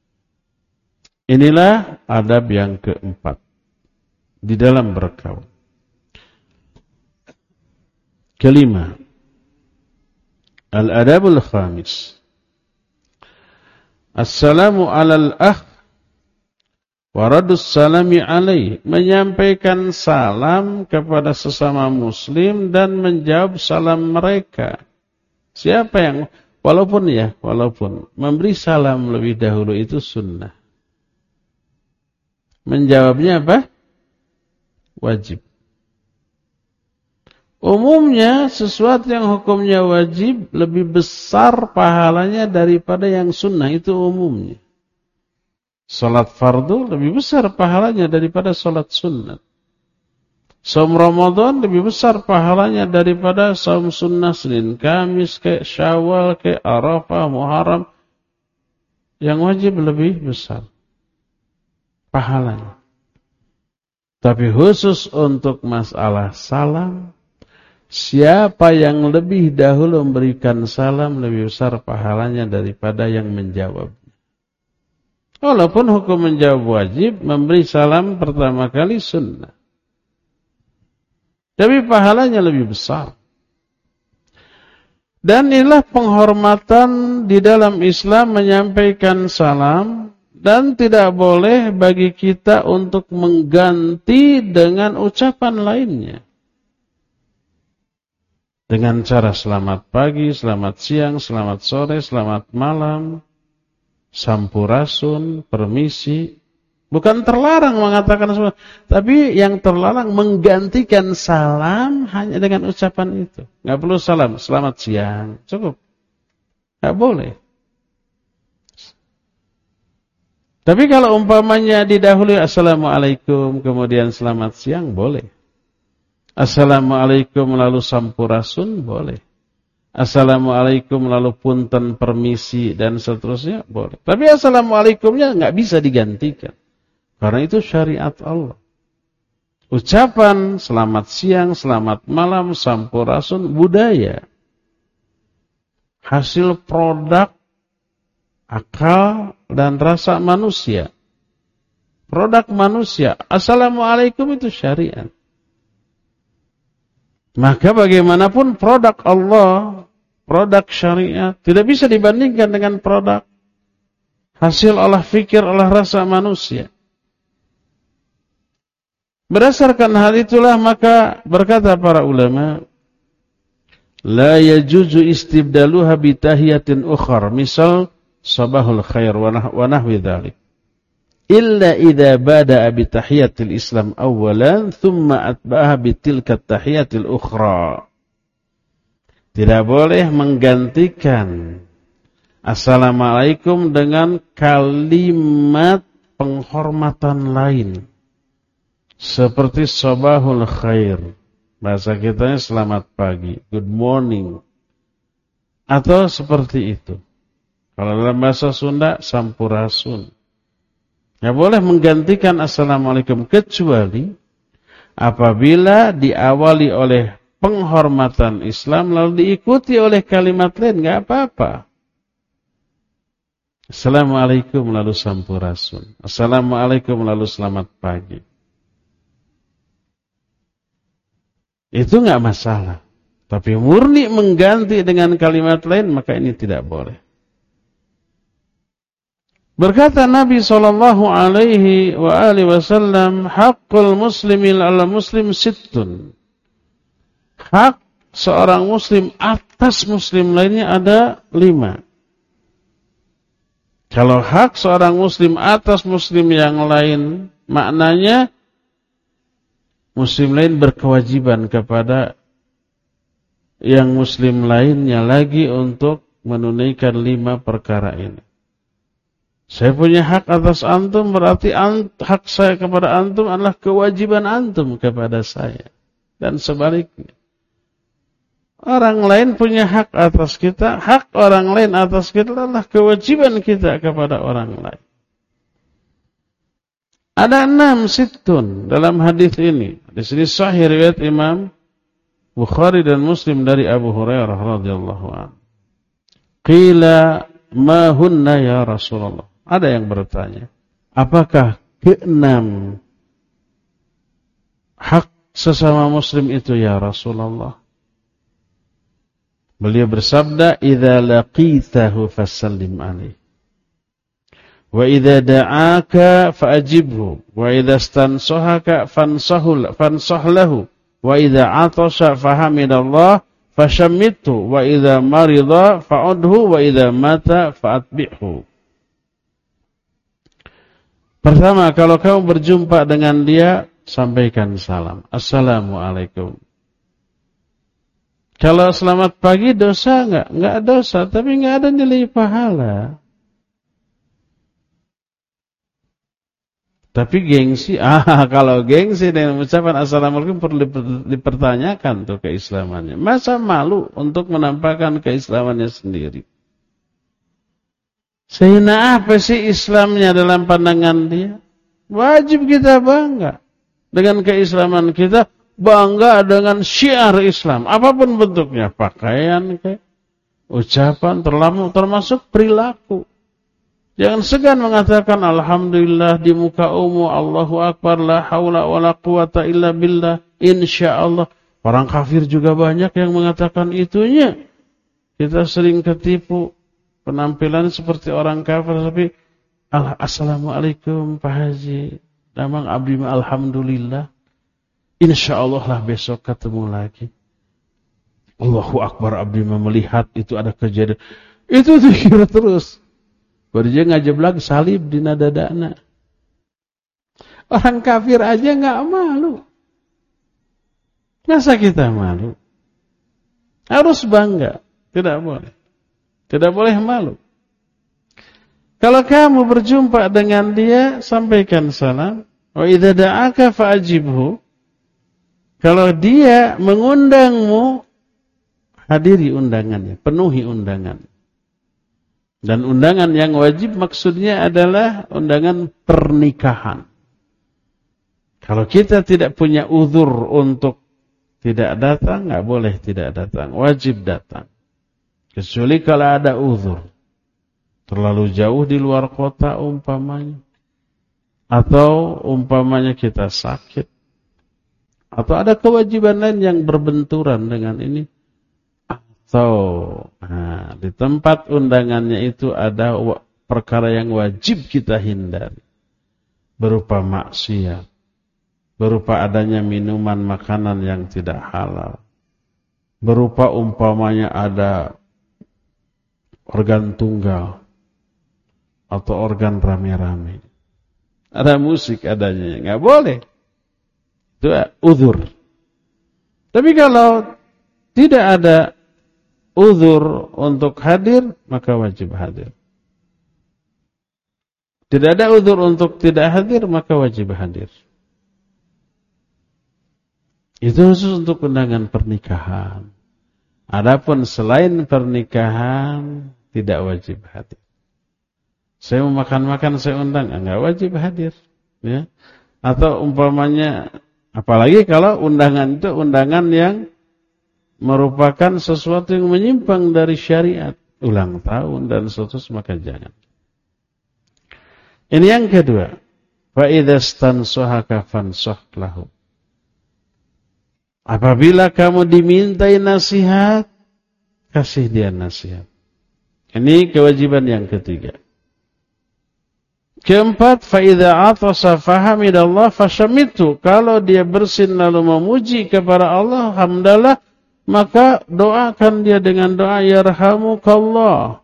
Inilah adab yang keempat di dalam berkawan. Kelima, al-adabul khamis. Assalamu alal akh waradus salami alaih, menyampaikan salam kepada sesama muslim dan menjawab salam mereka. Siapa yang, walaupun ya, walaupun memberi salam lebih dahulu itu sunnah. Menjawabnya apa? Wajib. Umumnya sesuatu yang hukumnya wajib lebih besar pahalanya daripada yang sunnah, itu umumnya. Salat fardu lebih besar pahalanya daripada salat sunnah. Saum Ramadan lebih besar pahalanya daripada saum sunnah Senin, Kamis, ke Syawal, ke Arafah, Muharram. Yang wajib lebih besar pahalanya. Tapi khusus untuk masalah salam, siapa yang lebih dahulu memberikan salam lebih besar pahalanya daripada yang menjawab. Walaupun hukum menjawab wajib, memberi salam pertama kali sunnah. Tapi pahalanya lebih besar. Dan inilah penghormatan di dalam Islam menyampaikan salam. Dan tidak boleh bagi kita untuk mengganti dengan ucapan lainnya. Dengan cara selamat pagi, selamat siang, selamat sore, selamat malam. Sampurasun, permisi. Bukan terlarang mengatakan semua, tapi yang terlarang menggantikan salam hanya dengan ucapan itu. Enggak perlu salam, selamat siang, cukup. Enggak boleh. Tapi kalau umpamanya didahului assalamualaikum, kemudian selamat siang, boleh. Assalamualaikum lalu sampurasun, boleh. Assalamualaikum lalu punten, permisi dan seterusnya boleh. Tapi assalamualaikumnya nggak bisa digantikan. Karena itu syariat Allah. Ucapan selamat siang, selamat malam, sampurasun budaya. hasil produk akal dan rasa manusia. Produk manusia. Assalamualaikum itu syariat. Maka bagaimanapun produk Allah, produk syariat, tidak bisa dibandingkan dengan produk hasil olah fikir, olah rasa manusia. Berdasarkan hal itulah maka berkata para ulama, la yajuzu istibdaluha bitahiyatin ukhar, misal sabahul khair wa nahwi dzalik. Illa idza bada'a bi tahiyatil Islam awwalan thumma atba'aha bi tilka tahiyatil ukhra. Tidak boleh menggantikan assalamualaikum dengan kalimat penghormatan lain seperti sabahul khair. Bahasa kitanya selamat pagi, good morning. Atau seperti itu. Kalau dalam bahasa Sunda sampurasun. Ya boleh menggantikan assalamualaikum kecuali apabila diawali oleh penghormatan Islam lalu diikuti oleh kalimat lain, enggak apa-apa. Assalamualaikum lalu sampurasun. Assalamualaikum lalu selamat pagi. Itu enggak masalah. Tapi murni mengganti dengan kalimat lain maka ini tidak boleh. Berkata Nabi sallallahu alaihi wa alihi wasallam, haqqul muslimin 'ala muslim sittun. Hak seorang muslim atas muslim lainnya ada lima. Kalau hak seorang muslim atas muslim yang lain, maknanya muslim lain berkewajiban kepada yang muslim lainnya lagi untuk menunaikan lima perkara ini. Saya punya hak atas antum, berarti ant, hak saya kepada antum adalah kewajiban antum kepada saya. Dan sebaliknya. Orang lain punya hak atas kita, hak orang lain atas kita adalah kewajiban kita kepada orang lain. Ada enam situn dalam hadis ini. Di sini sahih riwayat Imam Bukhari dan Muslim dari Abu Hurairah radhiyallahu anhu. Qila ma hunna ya Rasulullah. Ada yang bertanya, apakah keenam hak sesama muslim itu ya Rasulullah? Beliau bersabda, idza laqitahu fasallim alaihi. Wa idza da'aka fa'ajibhu, wa idza stansahaka fansahul fansahlahu, wa idza 'atasha fahamidallah fashammithu, wa idza marida fa'udhu, wa idza mata fa'atbi'hu. Pertama, kalau kamu berjumpa dengan dia, sampaikan salam. Assalamualaikum. Kalau selamat pagi, dosa enggak? Enggak dosa, tapi enggak ada nilai pahala. Tapi gengsi, ah kalau gengsi dengan ucapan Assalamualaikum perlu dipertanyakan tuh keislamannya. Masa malu untuk menampakkan keislamannya sendiri? Sehina apa sih Islamnya dalam pandangan dia? Wajib kita bangga dengan keislaman kita, bangga dengan syiar Islam, apapun bentuknya, pakaian, kayak, ucapan, termasuk perilaku. Jangan segan mengatakan alhamdulillah di muka umum, Allahu Akbar, la haula wala quwata illa billah, insyaallah. Orang kafir juga banyak yang mengatakan itunya. Kita sering ketipu. Penampilan seperti orang kafir, tapi assalamualaikum Pak Haji, damang abdi mah alhamdulillah, insyaallah lah besok ketemu lagi. Allahu Akbar, abdi mah melihat itu ada kejadian, itu dikira terus. Berja ngajeblak salib di nadadana. Orang kafir aja nggak malu, masa kita malu? Harus bangga, tidak boleh. Tidak boleh malu. Kalau kamu berjumpa dengan dia, sampaikan salam. Wa idza da'aka fa'ajibhu. Kalau dia mengundangmu, hadiri undangannya, penuhi undangan. Dan undangan yang wajib maksudnya adalah undangan pernikahan. Kalau kita tidak punya uzur untuk tidak datang, enggak boleh tidak datang, wajib datang. Kecuali kalau ada uzur. Terlalu jauh di luar kota umpamanya. Atau umpamanya kita sakit. Atau ada kewajiban lain yang berbenturan dengan ini. Atau nah, di tempat undangannya itu ada perkara yang wajib kita hindari. Berupa maksiat. Berupa adanya minuman makanan yang tidak halal. Berupa umpamanya ada organ tunggal atau organ rame-rame. Ada musik adanya, nggak boleh. Itu uzur. Tapi kalau tidak ada uzur untuk hadir, maka wajib hadir. Tidak ada uzur untuk tidak hadir, maka wajib hadir. Itu khusus untuk undangan pernikahan. Adapun selain pernikahan, tidak wajib hadir. Saya mau makan-makan, saya undang, enggak wajib hadir. Ya. Atau umpamanya, apalagi kalau undangan itu undangan yang merupakan sesuatu yang menyimpang dari syariat. Ulang tahun dan seterusnya, maka jangan. Ini yang kedua. فَإِذَا اسْتَنْصَحَكَ فَانْصَحْ لَهُ. Apabila kamu dimintai nasihat, kasih dia nasihat. Ini kewajiban yang ketiga. Keempat, فَإِذَا عَطَسَ فَحَمِدَ اللَّهَ فَشَمِتُ. Kalau dia bersin lalu memuji kepada Allah, hamdalah, maka doakan dia dengan doa yarhamukallah.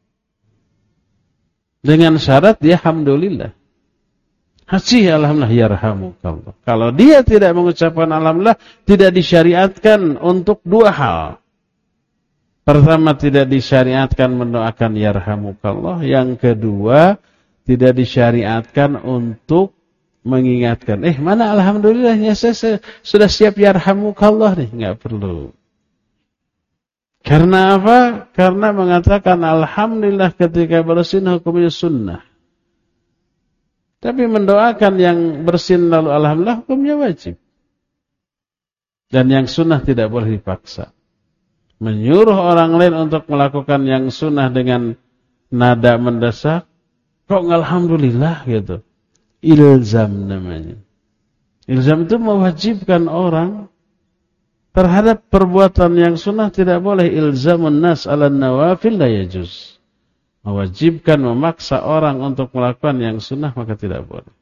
Dengan syarat dia alhamdulillah. Haji alhamdulillah yarhamukallah. Kalau dia tidak mengucapkan alhamdulillah, tidak disyariatkan untuk dua hal. Pertama, tidak disyariatkan mendoakan yarhamukallah. Yang kedua, tidak disyariatkan untuk mengingatkan. Eh, mana alhamdulillahnya, saya, saya sudah siap yarhamukallah nih. Enggak perlu. Karena apa? Karena mengatakan alhamdulillah ketika bersin hukumnya sunnah. Tapi mendoakan yang bersin lalu alhamdulillah hukumnya wajib. Dan yang sunnah tidak boleh dipaksa. Menyuruh orang lain untuk melakukan yang sunnah dengan nada mendesak, kok alhamdulillah gitu. Ilzam namanya. Ilzam itu mewajibkan orang terhadap perbuatan yang sunnah, tidak boleh. Ilzamun nas ala nawafil la yajuz. Mewajibkan, memaksa orang untuk melakukan yang sunnah, maka tidak boleh.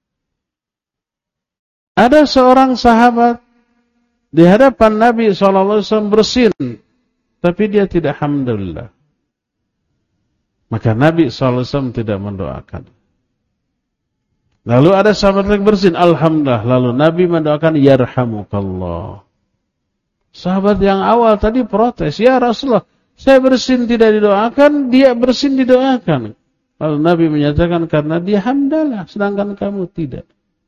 Ada seorang sahabat di hadapan Nabi shallallahu alaihi wasallam bersin, tapi dia tidak alhamdulillah. Maka Nabi shallallahu alaihi wasallam tidak mendoakan. Lalu ada sahabat yang bersin, alhamdulillah. Lalu Nabi mendoakan yarhamukallah. Sahabat yang awal tadi protes, ya Rasulullah, saya bersin tidak didoakan, dia bersin didoakan. Lalu Nabi menyatakan karena dia hamdalah, sedangkan kamu tidak.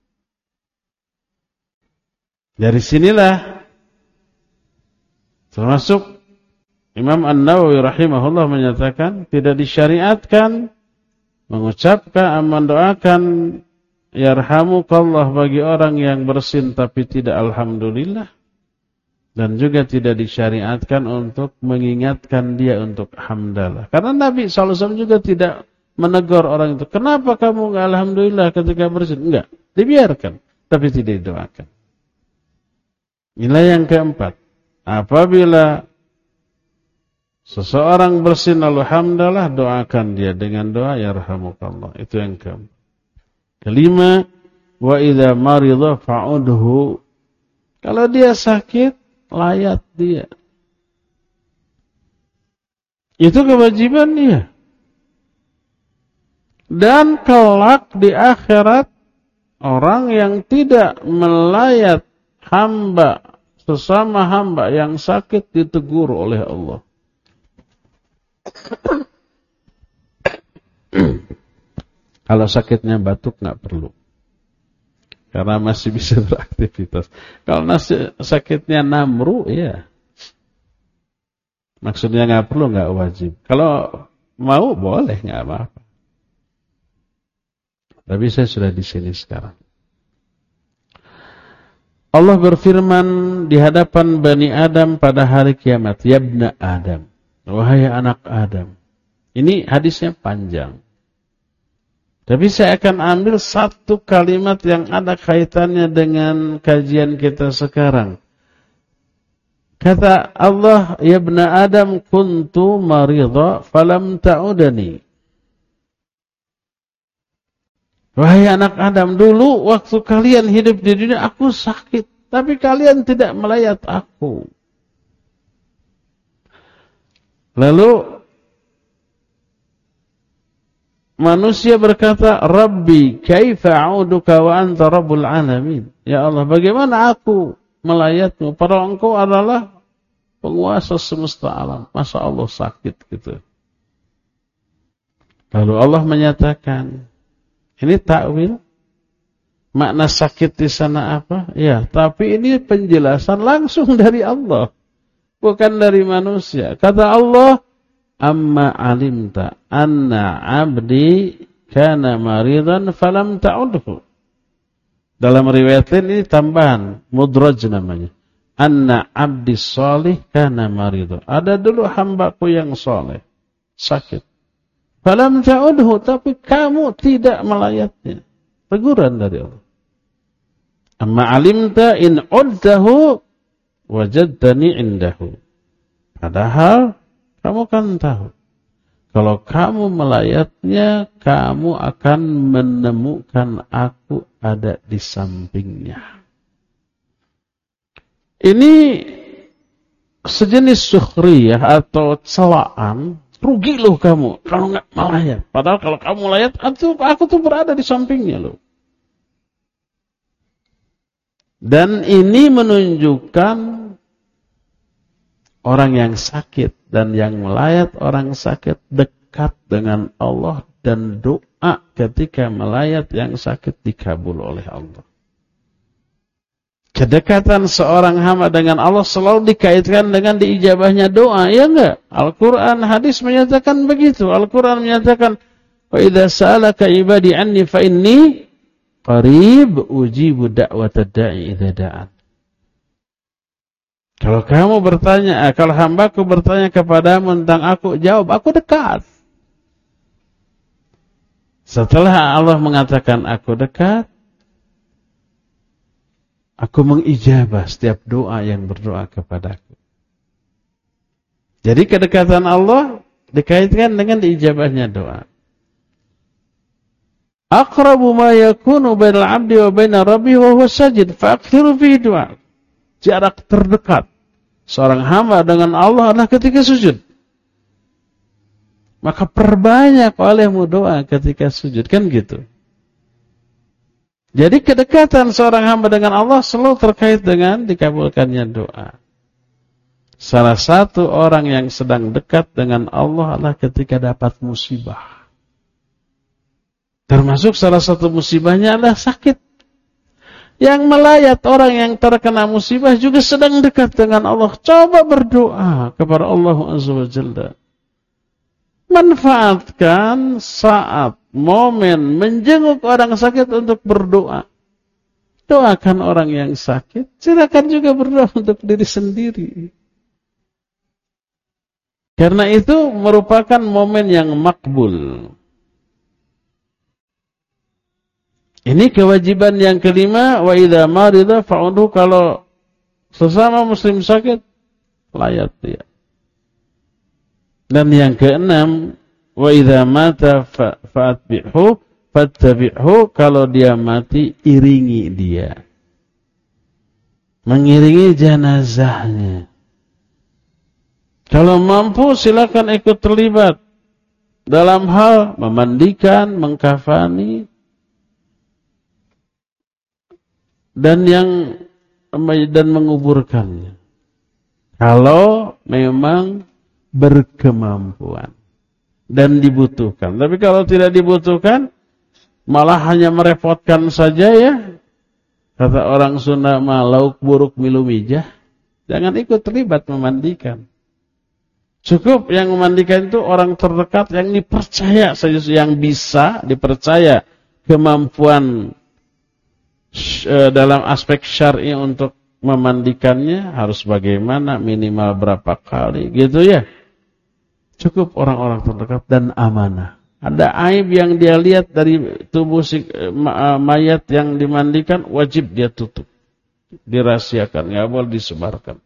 Dari sinilah termasuk Imam An-Nawawi rahimahullah menyatakan tidak disyariatkan mengucapkan, mendoakan yarhamukallah bagi orang yang bersin tapi tidak alhamdulillah. Dan juga tidak disyariatkan untuk mengingatkan dia untuk hamdalah. Karena Nabi shallallahu alaihi wasallam juga tidak menegur orang itu. Kenapa kamu enggak alhamdulillah ketika bersin? Enggak. Dibiarkan. Tapi tidak didoakan. Inilah yang keempat. Apabila seseorang bersin lalu hamdalah, doakan dia dengan doa yarhamukallah. Itu yang keempat. Kelima, wa idza marida fa'udhu. Kalau dia sakit, layat dia. Itu kewajiban dia. Dan kelak di akhirat, orang yang tidak melayat hamba, sesama hamba yang sakit ditegur oleh Allah. Kalau sakitnya batuk nggak perlu. Karena masih bisa beraktivitas. Kalau nasi, sakitnya namru, ya. Maksudnya nggak perlu, nggak wajib. Kalau mau, boleh, nggak apa-apa. Tapi saya sudah di sini sekarang. Allah berfirman di hadapan Bani Adam pada hari kiamat. Ya ibna Adam. Wahai anak Adam. Ini hadisnya panjang. Tapi saya akan ambil satu kalimat yang ada kaitannya dengan kajian kita sekarang. Kata Allah, ya ibna Adam kuntu maridha falam ta'udani. Wahai anak Adam, dulu waktu kalian hidup di dunia aku sakit, tapi kalian tidak melayat aku. Lalu manusia berkata, Rabbi kaifa a'uduka wa anta rabbul alamin. Ya Allah, bagaimana aku melayatmu padahal engkau adalah penguasa semesta alam. Masa Allah sakit gitu. Lalu Allah menyatakan, ini takwil. Makna sakit di sana apa? Ya, tapi ini penjelasan langsung dari Allah. Bukan dari manusia. Kata Allah, amma alimta anna abdi kana maridan falam ta'udhu. Dalam riwayat ini tambahan, mudraj namanya. Anna abdi salih kana maridan. Ada dulu hambaku yang saleh, sakit. Falam ta'udhu, tapi kamu tidak melayatnya. Teguran dari Allah. Amma alimta in uddahu wajadtani indahu. Padahal kamu kan tahu, kalau kamu melayatnya, kamu akan menemukan aku ada di sampingnya. Ini sejenis sukhriyah atau celaan. Rugi loh kamu kalau nggak melayat. Padahal kalau kamu melayat, aku, aku tuh berada di sampingnya loh. Dan ini menunjukkan orang yang sakit dan yang melayat orang sakit dekat dengan Allah dan doa ketika melayat yang sakit dikabul oleh Allah. Kedekatan seorang hamba dengan Allah selalu dikaitkan dengan diijabahnya doa, ya enggak? Al-Quran, hadis menyatakan begitu. Al-Quran menyatakan, wa idza sa'alaka ibadi anni fa inni qarib ujibu da'watad da'i idza da'an. Kalau kamu bertanya, kalau hambaku bertanya kepadamu tentang aku, jawab, aku dekat. Setelah Allah mengatakan aku dekat, aku mengijabah setiap doa yang berdoa kepadaku. Jadi kedekatan Allah dikaitkan dengan diijabahnya doa. Aqrabu ma yakunu bainal 'abdi wa baina rabbih wa huwa sajid fa'akthiru fihi du'a. Jarak terdekat seorang hamba dengan Allah adalah ketika sujud. Maka perbanyak olehmu doa ketika sujud, kan gitu. Jadi kedekatan seorang hamba dengan Allah selalu terkait dengan dikabulkannya doa. Salah satu orang yang sedang dekat dengan Allah adalah ketika dapat musibah. Termasuk salah satu musibahnya adalah sakit. Yang melayat orang yang terkena musibah juga sedang dekat dengan Allah. Coba berdoa kepada Allah Azza wa Jalla. Manfaatkan saat momen menjenguk orang sakit untuk berdoa. Doakan orang yang sakit. Silakan juga berdoa untuk diri sendiri. Karena itu merupakan momen yang makbul. Ini kewajiban yang kelima. Wa idza marida fa'udhu. Kalau sesama muslim sakit, layat dia. Dan yang keenam, wa idza mata fa'atbi'hu fattabi'hu. Kalau dia mati, iringi dia. Mengiringi jenazahnya. Kalau mampu silakan ikut terlibat dalam hal memandikan, mengkafani, dan yang dan menguburkannya. Kalau memang berkemampuan dan dibutuhkan. Tapi kalau tidak dibutuhkan, malah hanya merepotkan saja ya. Kata orang Sunda, lauk buruk milu mijah. Jangan ikut terlibat memandikan. Cukup yang memandikan itu orang terdekat yang dipercaya saja, yang bisa dipercaya kemampuan dalam aspek syar'i untuk memandikannya harus bagaimana, minimal berapa kali, gitu ya. Cukup orang-orang terdekat dan amanah. Ada aib yang dia lihat dari tubuh si, mayat yang dimandikan, wajib dia tutup. Dirahasiakan, nggak boleh disebarkan.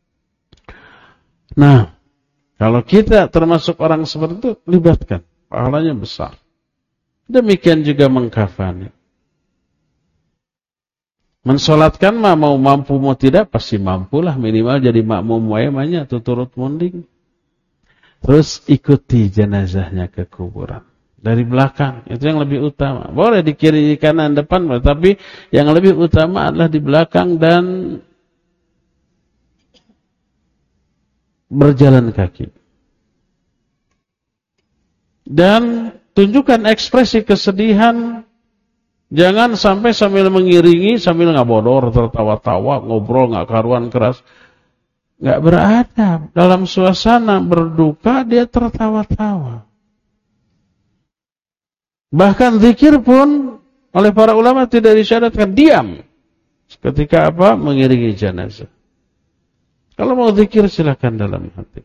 Nah, kalau kita termasuk orang seperti itu, libatkan. Pahalanya besar. Demikian juga mengkafani. Mensolatkan mah mau mampu mau tidak, pasti mampulah. Minimal jadi makmum wayamanya atau turut munding. Terus ikuti jenazahnya ke kuburan. Dari belakang, itu yang lebih utama. Boleh di kiri, di kanan, depan, tapi yang lebih utama adalah di belakang dan berjalan kaki. Dan tunjukkan ekspresi kesedihan. Jangan sampai sambil mengiringi, sambil ngabodor, tertawa-tawa, ngobrol, nggak karuan keras. Nggak beradab. Dalam suasana berduka, dia tertawa-tawa. Bahkan zikir pun oleh para ulama tidak disyaratkan, diam. Ketika apa? Mengiringi jenazah. Kalau mau zikir silakan dalam hati.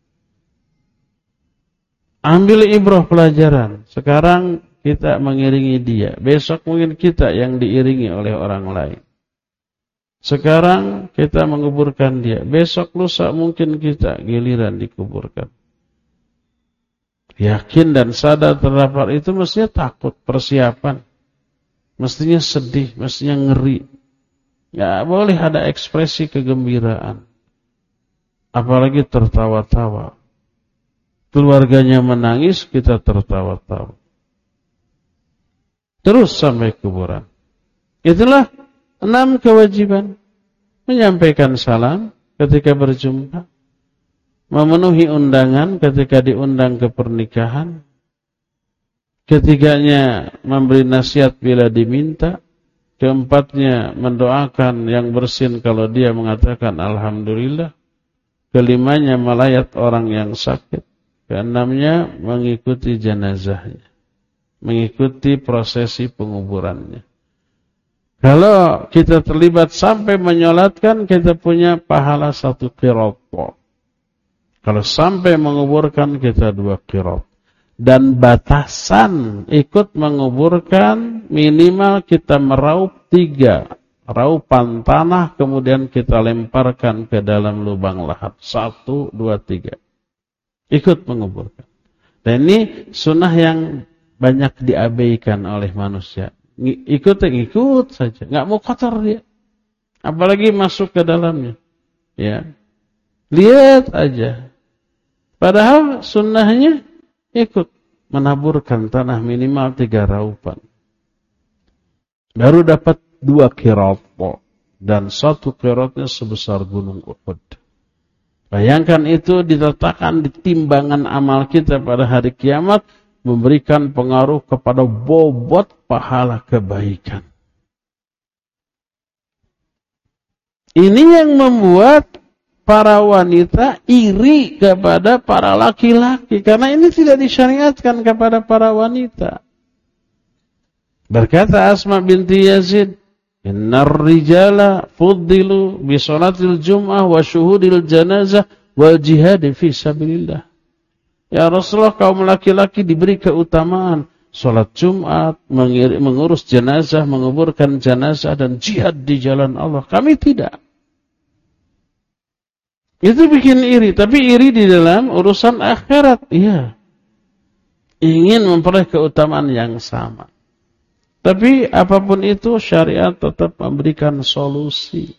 Ambil ibrah pelajaran. Sekarang kita mengiringi dia. Besok mungkin kita yang diiringi oleh orang lain. Sekarang kita menguburkan dia. Besok lusa mungkin kita giliran dikuburkan. Yakin dan sadar terdapat itu mestinya takut, persiapan. Mestinya sedih, mestinya ngeri. Nggak boleh ada ekspresi kegembiraan. Apalagi tertawa-tawa. Keluarganya menangis, kita tertawa-tawa. Terus sampai kuburan. Itulah enam kewajiban. Menyampaikan salam ketika berjumpa. Memenuhi undangan ketika diundang ke pernikahan. Ketiganya memberi nasihat bila diminta. Keempatnya mendoakan yang bersin kalau dia mengatakan alhamdulillah. Kelimanya melayat orang yang sakit. Keenamnya mengikuti jenazahnya. Mengikuti prosesi penguburannya. Kalau kita terlibat sampai menyolatkan, kita punya pahala satu qirat. Kalau sampai menguburkan, kita dua qirat. Dan batasan ikut menguburkan, minimal kita meraup tiga raupan tanah, kemudian kita lemparkan ke dalam lubang lahat. Satu, dua, tiga. Ikut menguburkan. Dan ini sunnah yang banyak diabaikan oleh manusia. Ikut, ikut saja. Nggak mau kotor dia. Apalagi masuk ke dalamnya. Ya, lihat aja. Padahal sunnahnya ikut menaburkan tanah minimal tiga raupan. Baru dapat dua qirat. Dan satu qiratnya sebesar gunung Uhud. Bayangkan itu diletakkan di timbangan amal kita pada hari kiamat. Memberikan pengaruh kepada bobot pahala kebaikan. Ini yang membuat para wanita iri kepada para laki-laki. Karena ini tidak disyariatkan kepada para wanita. Berkata Asma binti Yazid, Innar rijala fuddilu bi sholatil jum'ah wa syuhudil janazah wal jihad fi sabilillah. Ya Rasulullah, kaum laki-laki diberi keutamaan sholat Jumat, mengurus jenazah, menguburkan jenazah, dan jihad di jalan Allah. Kami tidak. Itu bikin iri, tapi iri di dalam urusan akhirat. Iya. Ingin memperoleh keutamaan yang sama. Tapi apapun itu syariat tetap memberikan solusi.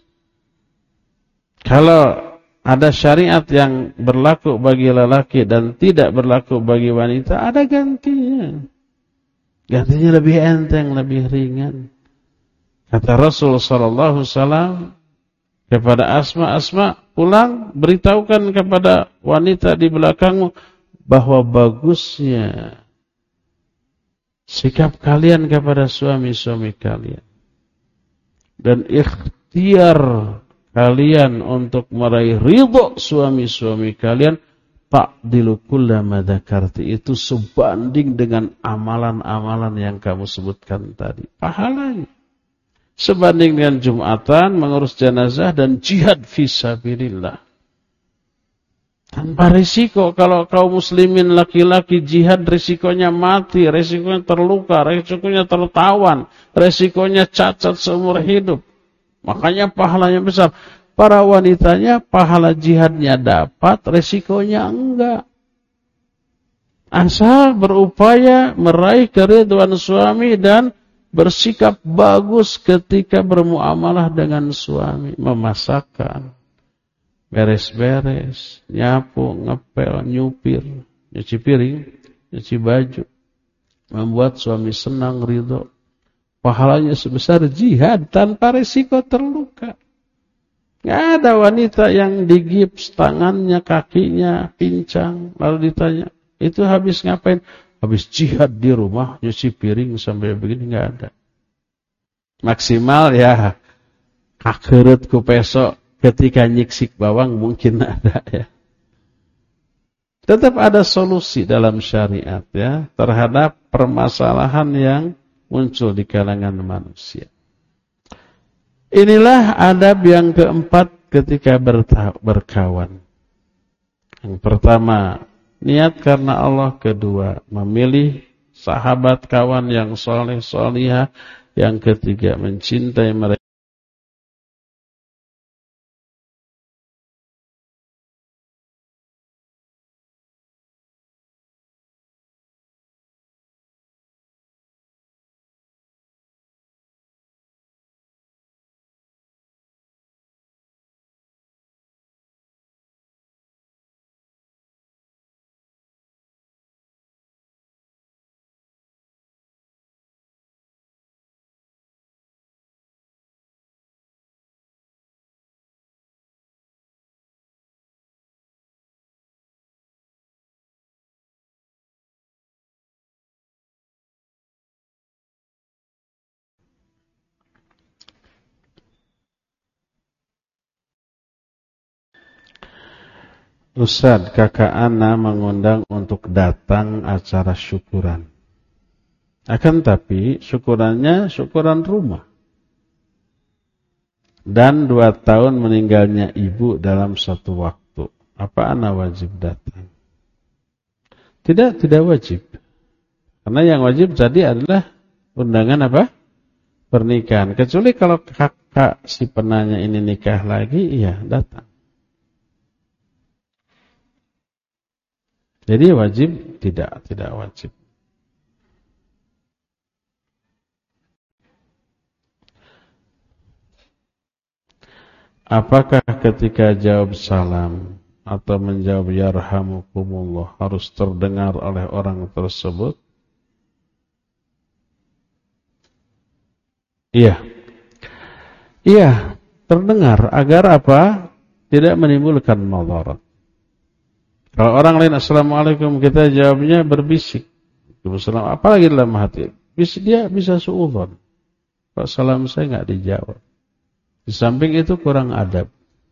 Kalau ada syariat yang berlaku bagi lelaki dan tidak berlaku bagi wanita, ada gantinya. Gantinya lebih enteng, lebih ringan. Kata Rasul sallallahu alaihi wasallam kepada Asma, Asma, pulang beritahukan kepada wanita di belakangmu bahwa bagusnya sikap kalian kepada suami-suami kalian. Dan ikhtiar kalian untuk meraih ridho suami-suami kalian, ta'dilu kullama dzakarti, itu sebanding dengan amalan-amalan yang kamu sebutkan tadi. Pahalanya sebanding dengan Jumatan, mengurus jenazah, dan jihad fisabilillah. Tanpa risiko. Kalau kaum muslimin laki-laki jihad risikonya mati, risikonya terluka, risikonya tertawan, risikonya cacat seumur hidup. Makanya pahalanya besar. Para wanitanya pahala jihadnya dapat, risikonya enggak. Asal berupaya meraih keridhaan suami dan bersikap bagus ketika bermuamalah dengan suami. Memasakkan, beres-beres, nyapu, ngepel, nyupir, nyuci piring, nyuci baju. Membuat suami senang, ridho. Pahalanya sebesar jihad tanpa risiko terluka. Nggak ada wanita yang digips tangannya, kakinya, pincang. Lalu ditanya, itu habis ngapain? Habis jihad di rumah, nyuci piring sampai begini, nggak ada. Maksimal ya, kakerut ku pesok ketika nyiksik bawang mungkin ada ya. Tetap ada solusi dalam syariat ya terhadap permasalahan yang muncul di kalangan manusia. Inilah adab yang keempat ketika berkawan. Yang pertama, niat karena Allah. Kedua, memilih sahabat kawan yang soleh solihah. Yang ketiga, mencintai mereka. Ustaz, kakak Ana mengundang untuk datang acara syukuran. Akan tapi syukurannya syukuran rumah. Dan dua tahun meninggalnya ibu dalam satu waktu. Apa Ana wajib datang? Tidak, tidak wajib. Karena yang wajib tadi adalah undangan apa? Pernikahan. Kecuali kalau kakak si penanya ini nikah lagi, iya datang. Jadi wajib? Tidak, tidak wajib. Apakah ketika jawab salam atau menjawab yarhamukumullah harus terdengar oleh orang tersebut? Iya. Iya, terdengar agar apa? Tidak menimbulkan madarat. Kalau orang lain assalamualaikum, kita jawabnya berbisik. Apalagi dalam hati. Dia bisa suudzon. Kalau salam saya nggak dijawab. Di samping itu kurang adab.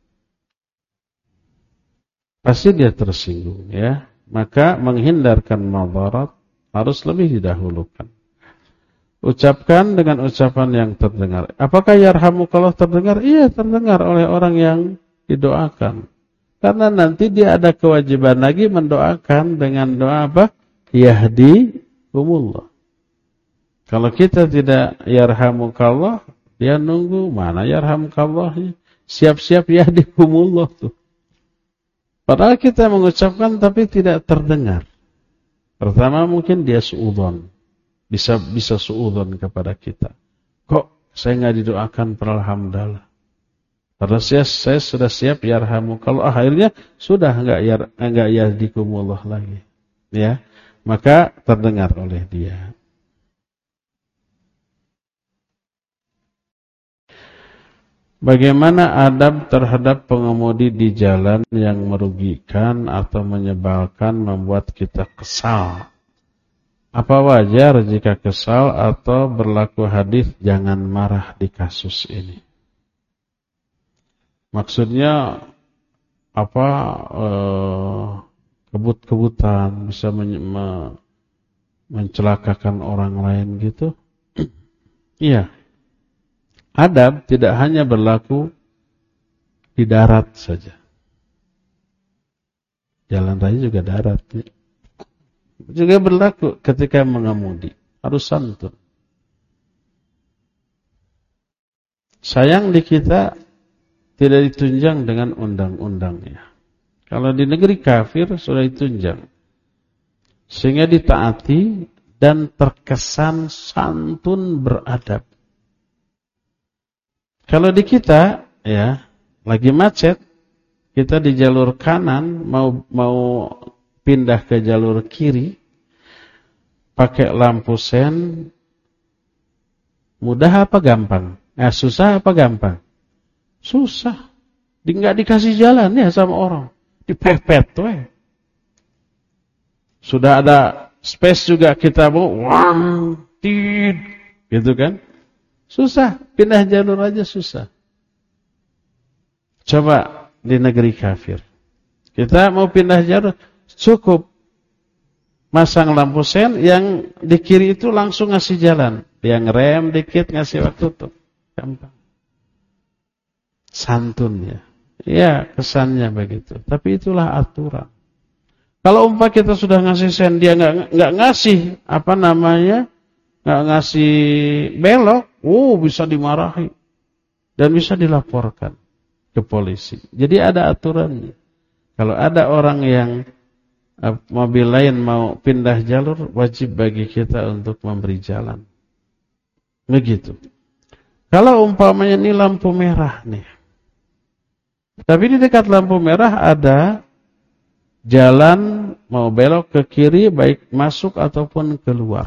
Pasti dia tersinggung ya. Maka menghindarkan madarat harus lebih didahulukan. Ucapkan dengan ucapan yang terdengar. Apakah yarhamukallah terdengar? Iya, terdengar oleh orang yang didoakan. Karena nanti dia ada kewajiban lagi mendoakan dengan doa apa? Yahdikumullah. Kalau kita tidak yarhamukallah, dia nunggu mana yarhamukallah. Siap-siap yahdikumullah tuh. Padahal kita mengucapkan tapi tidak terdengar. Pertama mungkin dia suudzon. Bisa bisa suudzon kepada kita. Kok saya nggak didoakan alhamdulillah. Karena saya, saya sudah siap yarhamukallah. Akhirnya sudah enggak yar enggak yahdikumullah lagi. Ya. Maka terdengar oleh dia. Bagaimana adab terhadap pengemudi di jalan yang merugikan atau menyebalkan membuat kita kesal? Apa wajar jika kesal atau berlaku hadis jangan marah di kasus ini? Maksudnya apa eh, kebut-kebutan bisa men me mencelakakan orang lain gitu? Iya. Adab tidak hanya berlaku di darat saja. Jalan raya juga darat. Ya. Juga berlaku ketika mengemudi. Harus santun. Sayang di kita tidak ditunjang dengan undang-undangnya. Kalau di negeri kafir sudah ditunjang. Sehingga ditaati dan terkesan santun beradab. Kalau di kita, ya, lagi macet, kita di jalur kanan mau mau pindah ke jalur kiri, pakai lampu sen, mudah apa gampang? Eh, susah apa gampang? Susah. Di, nggak dikasih jalan ya sama orang. Dipepet tuh. Eh. Sudah ada space juga kita mau, wang, tid, gitu kan? Susah. Pindah jalur aja susah. Coba di negeri kafir. Kita mau pindah jalur, cukup masang lampu sen, yang di kiri itu langsung ngasih jalan. Yang rem dikit ngasih waktu tuh. Gampang. Santun ya. Ya, kesannya begitu. Tapi itulah aturan. Kalau umpah kita sudah ngasih sen, dia nggak nggak ngasih apa namanya, nggak ngasih belok, oh bisa dimarahi dan bisa dilaporkan ke polisi. Jadi ada aturannya. Kalau ada orang yang uh, mobil lain mau pindah jalur, wajib bagi kita untuk memberi jalan. Begitu. Kalau umpamanya ini lampu merah nih. Tapi di dekat lampu merah ada jalan mau belok ke kiri baik masuk ataupun keluar.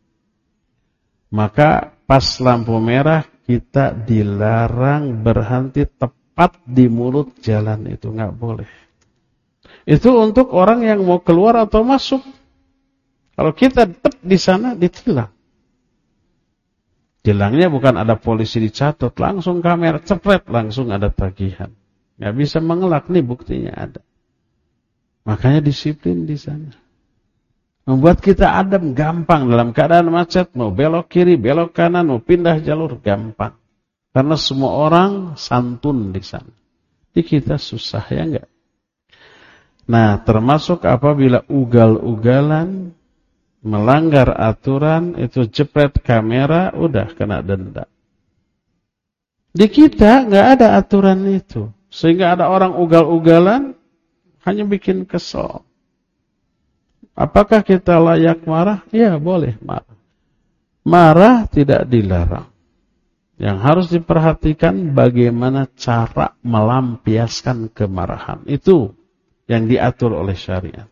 Maka pas lampu merah kita dilarang berhenti tepat di mulut jalan itu, nggak boleh. Itu untuk orang yang mau keluar atau masuk. Kalau kita tetap di sana ditilang. Tilangnya bukan ada polisi dicatat, langsung kamera cepret, langsung ada tagihan. Nggak bisa mengelak, nih buktinya ada. Makanya disiplin di sana. Membuat kita adem, gampang dalam keadaan macet, mau belok kiri, belok kanan, mau pindah jalur, gampang. Karena semua orang santun di sana. Di kita susah, ya enggak? Nah, termasuk apabila ugal-ugalan, melanggar aturan, itu jepret kamera, udah kena denda. Di kita nggak ada aturan itu. Sehingga ada orang ugal-ugalan, hanya bikin kesel. Apakah kita layak marah? Ya, boleh marah. Marah tidak dilarang. Yang harus diperhatikan bagaimana cara melampiaskan kemarahan. Itu yang diatur oleh syariat.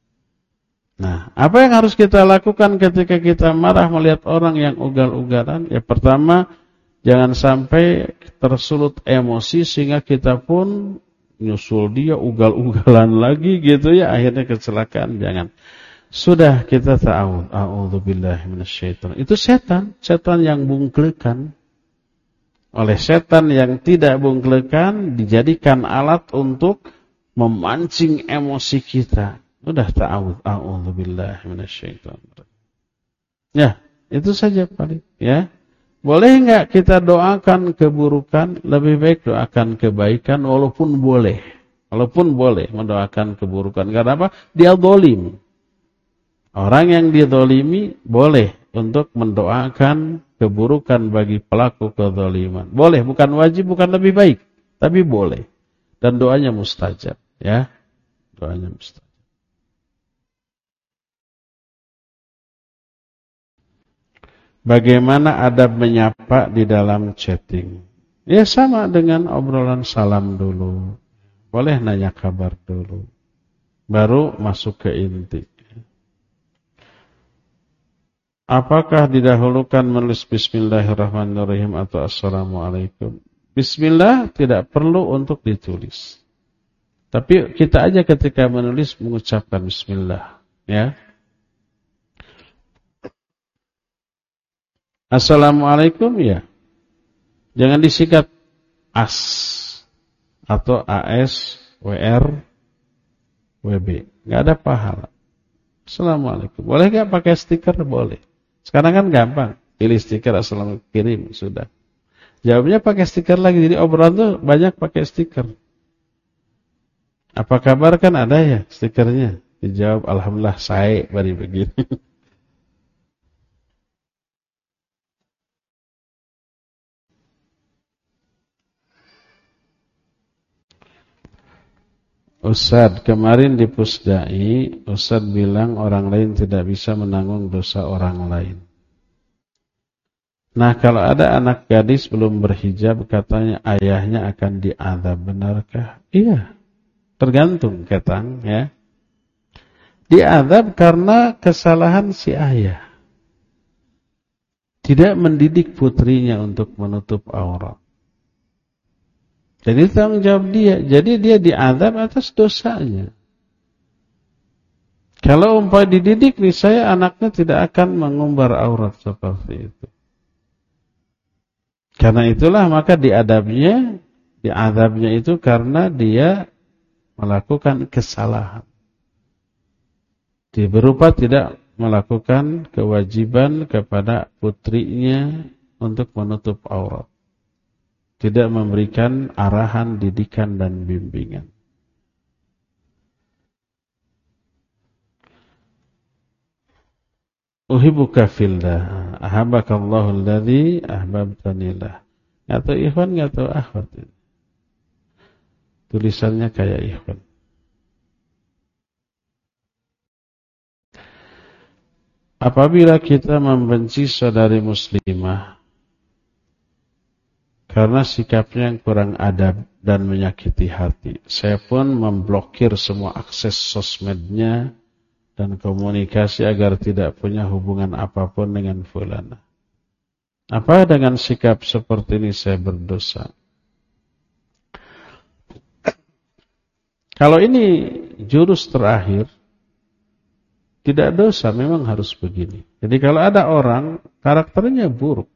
Nah, apa yang harus kita lakukan ketika kita marah melihat orang yang ugal-ugalan? Ya, pertama, jangan sampai tersulut emosi sehingga kita pun nyusul dia ugal-ugalan lagi gitu ya, akhirnya kecelakaan. Jangan. Sudah kita ta'awud. A'udzubillahi minasyaitonir. Itu setan, setan yang bungklekan. Oleh setan yang tidak bungklekan dijadikan alat untuk memancing emosi kita. Udah ta'awud. A'udzubillahi minasyaitonir. Ya, itu saja paling, ya. Boleh enggak kita doakan keburukan? Lebih baik doakan kebaikan walaupun boleh. Walaupun boleh mendoakan keburukan. Karena apa? Dia zalim. Orang yang dizalimi boleh untuk mendoakan keburukan bagi pelaku kezaliman. Boleh, bukan wajib, bukan lebih baik, tapi boleh. Dan doanya mustajab, ya. Doanya mustajab. Bagaimana adab menyapa di dalam chatting? Ya sama dengan obrolan salam dulu. Boleh nanya kabar dulu. Baru masuk ke inti. Apakah didahulukan menulis Bismillahirrahmanirrahim atau Assalamualaikum? Bismillah tidak perlu untuk ditulis. Tapi kita aja ketika menulis mengucapkan Bismillah. Ya. Assalamualaikum ya. Jangan disikat as atau as, wr, wb. Enggak ada pahala. Assalamualaikum. Boleh enggak pakai stiker? Boleh. Sekarang kan gampang. Pilih stiker assalamualaikum, kirim sudah. Jawabnya pakai stiker lagi. Jadi obrolan tuh banyak pakai stiker. Apa kabar kan ada ya stikernya? Dijawab alhamdulillah saya bari begini. Ustadz, kemarin di Pusdai, Ustadz bilang orang lain tidak bisa menanggung dosa orang lain. Nah, kalau ada anak gadis belum berhijab, katanya ayahnya akan diazab, benarkah? Iya, tergantung ketang ya. Diazab karena kesalahan si ayah. Tidak mendidik putrinya untuk menutup aurat. Jadi tanggung jawab dia. Jadi dia diazab atas dosanya. Kalau umpamanya dididik, niscaya anaknya tidak akan mengumbar aurat seperti itu. Karena itulah maka diadabnya, diazabnya itu karena dia melakukan kesalahan. Dia berupa tidak melakukan kewajiban kepada putrinya untuk menutup aurat. Tidak memberikan arahan, didikan, dan bimbingan. Uhibbuka fillah, ahabbakallahu alladhi ahbabtanilah. Nggak tahu ikhwan, nggak tahu akhwat. Tulisannya kayak ikhwan. Apabila kita membenci saudari muslimah karena sikapnya yang kurang adab dan menyakiti hati, saya pun memblokir semua akses sosmednya dan komunikasi agar tidak punya hubungan apapun dengan fulana. Apa dengan sikap seperti ini saya berdosa? Kalau ini jurus terakhir, tidak dosa, memang harus begini. Jadi kalau ada orang karakternya buruk,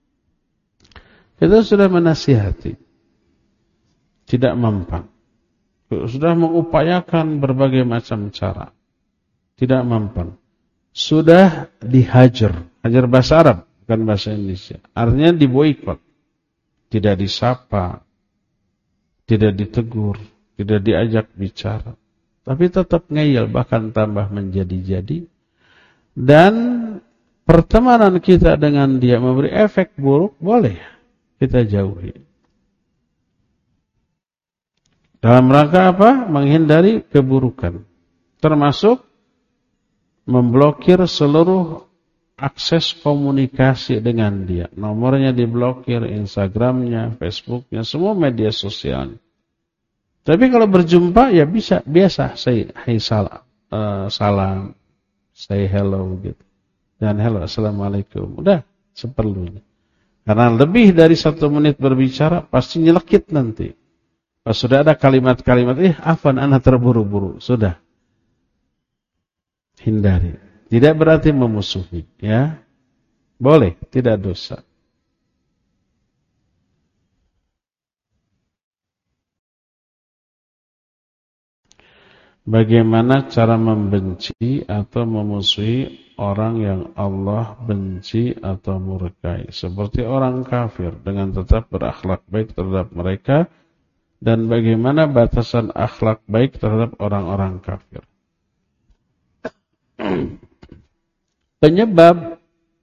kita sudah menasihati, tidak mempan, sudah mengupayakan berbagai macam cara, tidak mempan, sudah dihajar, hajar bahasa Arab, bukan bahasa Indonesia. Artinya diboikot, tidak disapa, tidak ditegur, tidak diajak bicara, tapi tetap ngeyel, bahkan tambah menjadi-jadi. Dan pertemanan kita dengan dia memberi efek buruk, boleh kita jauhi. Dalam rangka apa? Menghindari keburukan. Termasuk memblokir seluruh akses komunikasi dengan dia. Nomornya diblokir, Instagramnya, Facebooknya, semua media sosialnya. Tapi kalau berjumpa ya bisa biasa say hey salam, uh, salam, say hello gitu. Dan hello, assalamualaikum. Udah seperlunya. Karena lebih dari satu menit berbicara pasti nyelekit nanti. Pas sudah ada kalimat-kalimat, eh afan ana terburu-buru, sudah hindari. Tidak berarti memusuhi, ya. Boleh, tidak dosa. Bagaimana cara membenci atau memusuhi orang yang Allah benci atau murkai, seperti orang kafir, dengan tetap berakhlak baik terhadap mereka, dan bagaimana batasan akhlak baik terhadap orang-orang kafir. Penyebab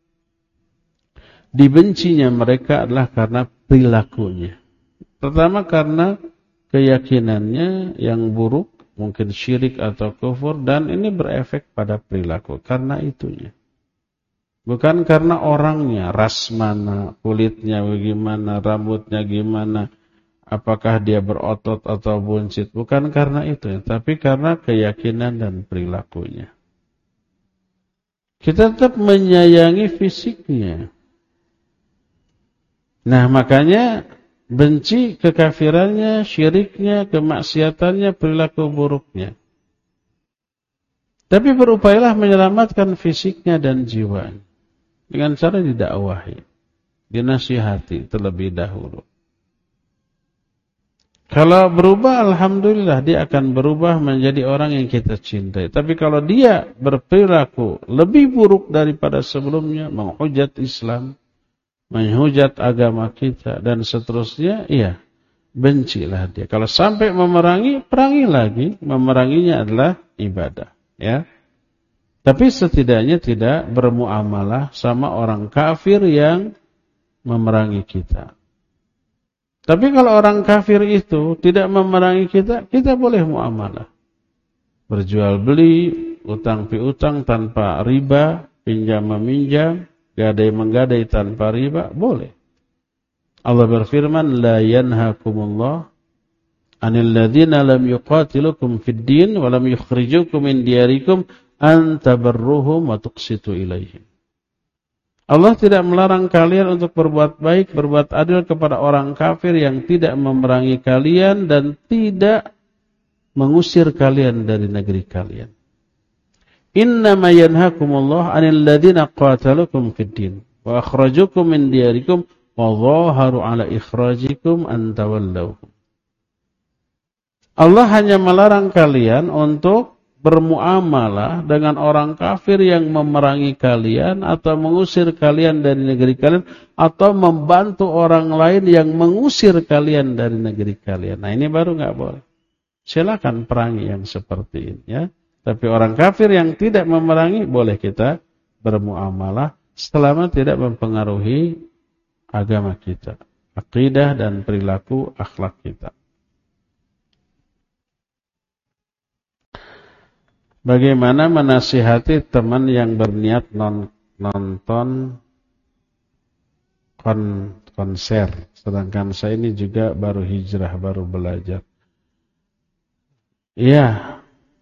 dibencinya mereka adalah karena perilakunya. Pertama karena keyakinannya yang buruk, mungkin syirik atau kufur, dan ini berefek pada perilaku karena itunya. Bukan karena orangnya, ras mana, kulitnya bagaimana, rambutnya gimana, apakah dia berotot atau buncit, bukan karena itu, tapi karena keyakinan dan perilakunya. Kita tetap menyayangi fisiknya. Nah, makanya benci kekafirannya, syiriknya, kemaksiatannya, perilaku buruknya. Tapi berupayalah menyelamatkan fisiknya dan jiwanya dengan cara didakwahi, dinasihati terlebih dahulu. Kalau berubah, alhamdulillah dia akan berubah menjadi orang yang kita cintai. Tapi kalau dia berperilaku lebih buruk daripada sebelumnya, menghujat Islam, menghujat agama kita dan seterusnya, iya, bencilah dia. Kalau sampai memerangi, perangi lagi. Memeranginya adalah ibadah, ya. Tapi setidaknya tidak bermuamalah sama orang kafir yang memerangi kita. Tapi kalau orang kafir itu tidak memerangi kita, kita boleh muamalah. Berjual beli, utang piutang tanpa riba, pinjam meminjam, gadai menggadai tanpa riba, boleh. Allah berfirman, la yanhakumullah anil ladzina lam yuqatilukum fid din wa lam yukhrijukum min diyarikum an tabarruhum wa tuqsitu ilaihim. Allah tidak melarang kalian untuk berbuat baik, berbuat adil kepada orang kafir yang tidak memerangi kalian dan tidak mengusir kalian dari negeri kalian. Innama yanhakumullah 'anil ladzina qatalukum fid din wa akhrajukum min diyarikum wa dhaharu 'ala ikhrajikum an tawallawhum. Allah hanya melarang kalian untuk bermuamalah dengan orang kafir yang memerangi kalian atau mengusir kalian dari negeri kalian atau membantu orang lain yang mengusir kalian dari negeri kalian. Nah, ini baru enggak boleh. Silakan perangi yang seperti ini, ya. Tapi orang kafir yang tidak memerangi boleh kita bermuamalah selama tidak mempengaruhi agama kita, akidah dan perilaku akhlak kita. Bagaimana menasihati teman yang berniat non, nonton kon, konser, sedangkan saya ini juga baru hijrah, baru belajar. Iya,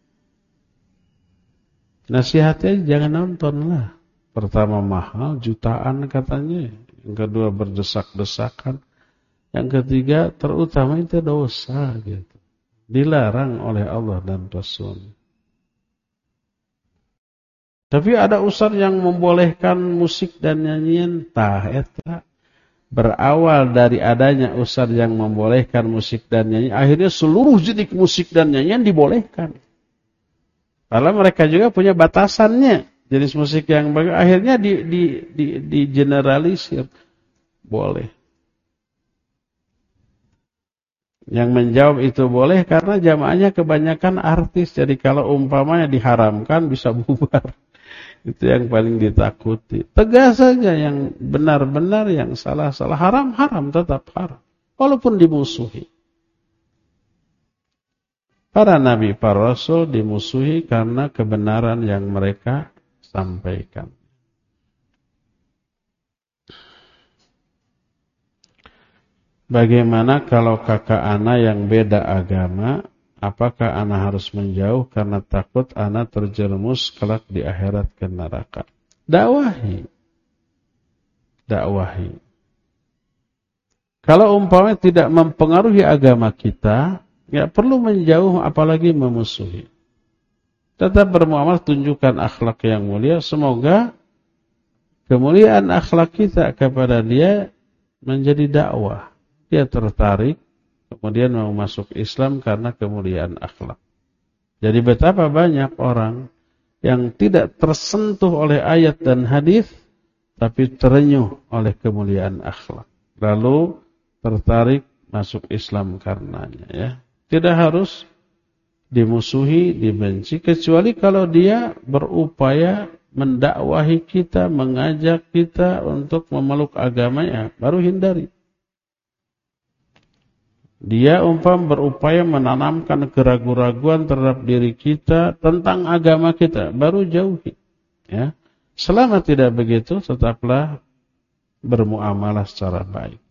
nasihatnya jangan nonton lah. Pertama mahal, jutaan katanya. Yang kedua berdesak-desakan. Yang ketiga terutama itu dosa gitu. Dilarang oleh Allah dan Rasul. Tapi ada ustaz yang membolehkan musik dan nyanyian, tah eta berawal dari adanya ustaz yang membolehkan musik dan nyanyian, akhirnya seluruh jenis musik dan nyanyian dibolehkan. Padahal mereka juga punya batasannya, jenis musik yang bagus, akhirnya di di di, di generalisir boleh. Yang menjawab itu boleh karena jamaahnya kebanyakan artis, jadi kalau umpamanya diharamkan bisa bubar. Itu yang paling ditakuti. Tegas saja yang benar-benar, yang salah-salah. Haram-haram tetap haram. Walaupun dimusuhi. Para nabi, para rasul dimusuhi karena kebenaran yang mereka sampaikan. Bagaimana kalau kakak ana yang beda agama? Apakah ana harus menjauh karena takut ana terjerumus kelak di akhirat ke neraka? Dakwahi. Dakwahi. Kalau umpamanya tidak mempengaruhi agama kita, enggak perlu menjauh apalagi memusuhi. Tetap bermuamalah, tunjukkan akhlak yang mulia. Semoga kemuliaan akhlak kita kepada dia menjadi dakwah. Dia tertarik kemudian mau masuk Islam karena kemuliaan akhlak. Jadi betapa banyak orang yang tidak tersentuh oleh ayat dan hadis, tapi terenyuh oleh kemuliaan akhlak. Lalu tertarik masuk Islam karenanya. Ya, tidak harus dimusuhi, dibenci, kecuali kalau dia berupaya mendakwahi kita, mengajak kita untuk memeluk agamanya, baru hindari. Dia umpam berupaya menanamkan keraguan-raguan terhadap diri kita tentang agama kita, baru jauhi. Ya. Selama tidak begitu, tetaplah bermuamalah secara baik.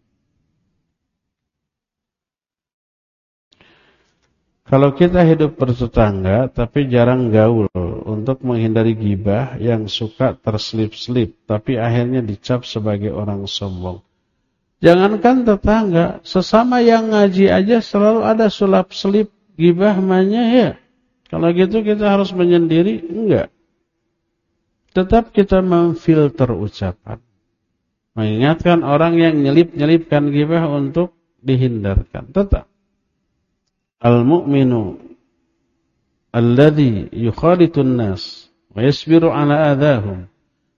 Kalau kita hidup bertetangga, tapi jarang gaul untuk menghindari gibah yang suka terselip-selip, tapi akhirnya dicap sebagai orang sombong. Jangankan tetangga, sesama yang ngaji aja selalu ada sulap-selip gibah manya ya. Kalau gitu kita harus menyendiri? Enggak. Tetap kita memfilter ucapan. Mengingatkan orang yang nyelip-nyelipkan gibah untuk dihindarkan. Tetap. Al-mu'minu alladhi yukhalitun nas wa yasbiru ala adahum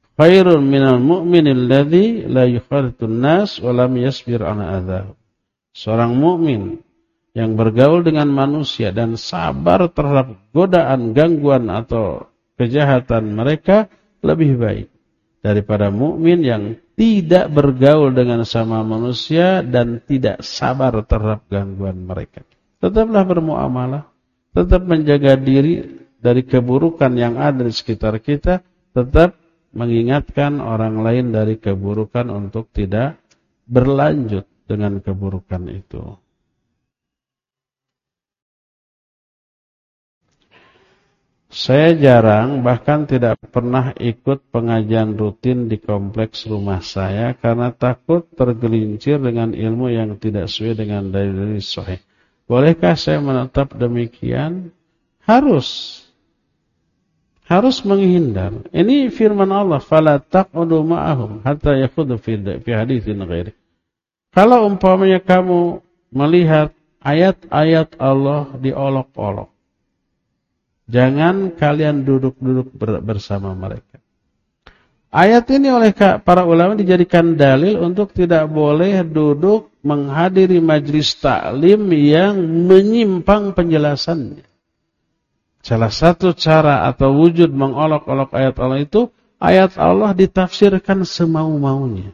khairun minal mu'min alladhi la yukhalitun nas wa lam yasbir ala adahum. Seorang mukmin yang bergaul dengan manusia dan sabar terhadap godaan, gangguan atau kejahatan mereka lebih baik daripada mukmin yang tidak bergaul dengan sama manusia dan tidak sabar terhadap gangguan mereka. Tetaplah bermuamalah, tetap menjaga diri dari keburukan yang ada di sekitar kita, tetap mengingatkan orang lain dari keburukan untuk tidak berlanjut dengan keburukan itu. Saya jarang, bahkan tidak pernah ikut pengajian rutin di kompleks rumah saya karena takut tergelincir dengan ilmu yang tidak sesuai dengan dalil sahih. Bolehkah saya menetap demikian? Harus. Harus menghindar. Ini firman Allah, "Fala taq'udu ma'ahum hatta yakhudhu fi haditsin ghairi." Kalau umpamanya kamu melihat ayat-ayat Allah diolok-olok, jangan kalian duduk-duduk bersama mereka. Ayat ini oleh para ulama dijadikan dalil untuk tidak boleh duduk menghadiri majlis taklim yang menyimpang penjelasannya. Salah satu cara atau wujud mengolok-olok ayat Allah itu, ayat Allah ditafsirkan semau-maunya.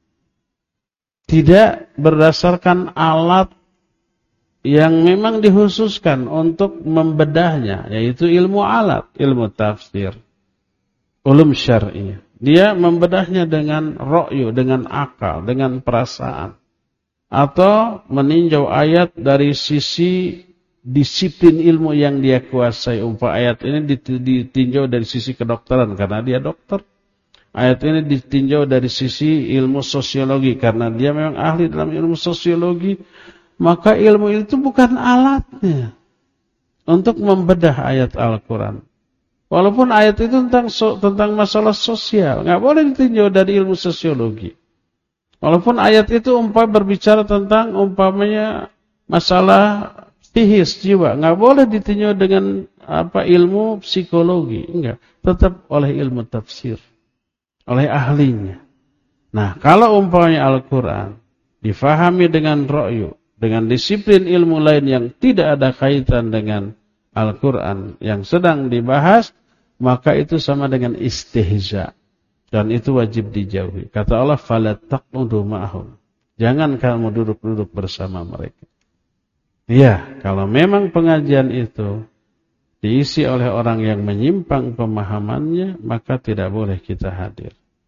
Tidak berdasarkan alat yang memang dikhususkan untuk membedahnya, yaitu ilmu alat, ilmu tafsir, ulum syar'i. Dia membedahnya dengan ra'yu, dengan akal, dengan perasaan. Atau meninjau ayat dari sisi disiplin ilmu yang dia kuasai. Umpama ayat ini ditinjau dari sisi kedokteran karena dia dokter. Ayat ini ditinjau dari sisi ilmu sosiologi karena dia memang ahli dalam ilmu sosiologi. Maka ilmu itu bukan alatnya untuk membedah ayat Al-Quran. Walaupun ayat itu tentang tentang masalah sosial, nggak boleh ditinjau dari ilmu sosiologi. Walaupun ayat itu umpama berbicara tentang umpamanya masalah psikis jiwa, nggak boleh ditinjau dengan apa ilmu psikologi, enggak, tetap oleh ilmu tafsir, oleh ahlinya. Nah, kalau umpamanya Al-Quran difahami dengan ra'yu, dengan disiplin ilmu lain yang tidak ada kaitan dengan Al-Quran yang sedang dibahas, maka itu sama dengan istihza. Dan itu wajib dijauhi. Kata Allah, "Fala taq'udu ma'ahum." Jangan kamu duduk-duduk bersama mereka. Ya, kalau memang pengajian itu diisi oleh orang yang menyimpang pemahamannya, maka tidak boleh kita hadir.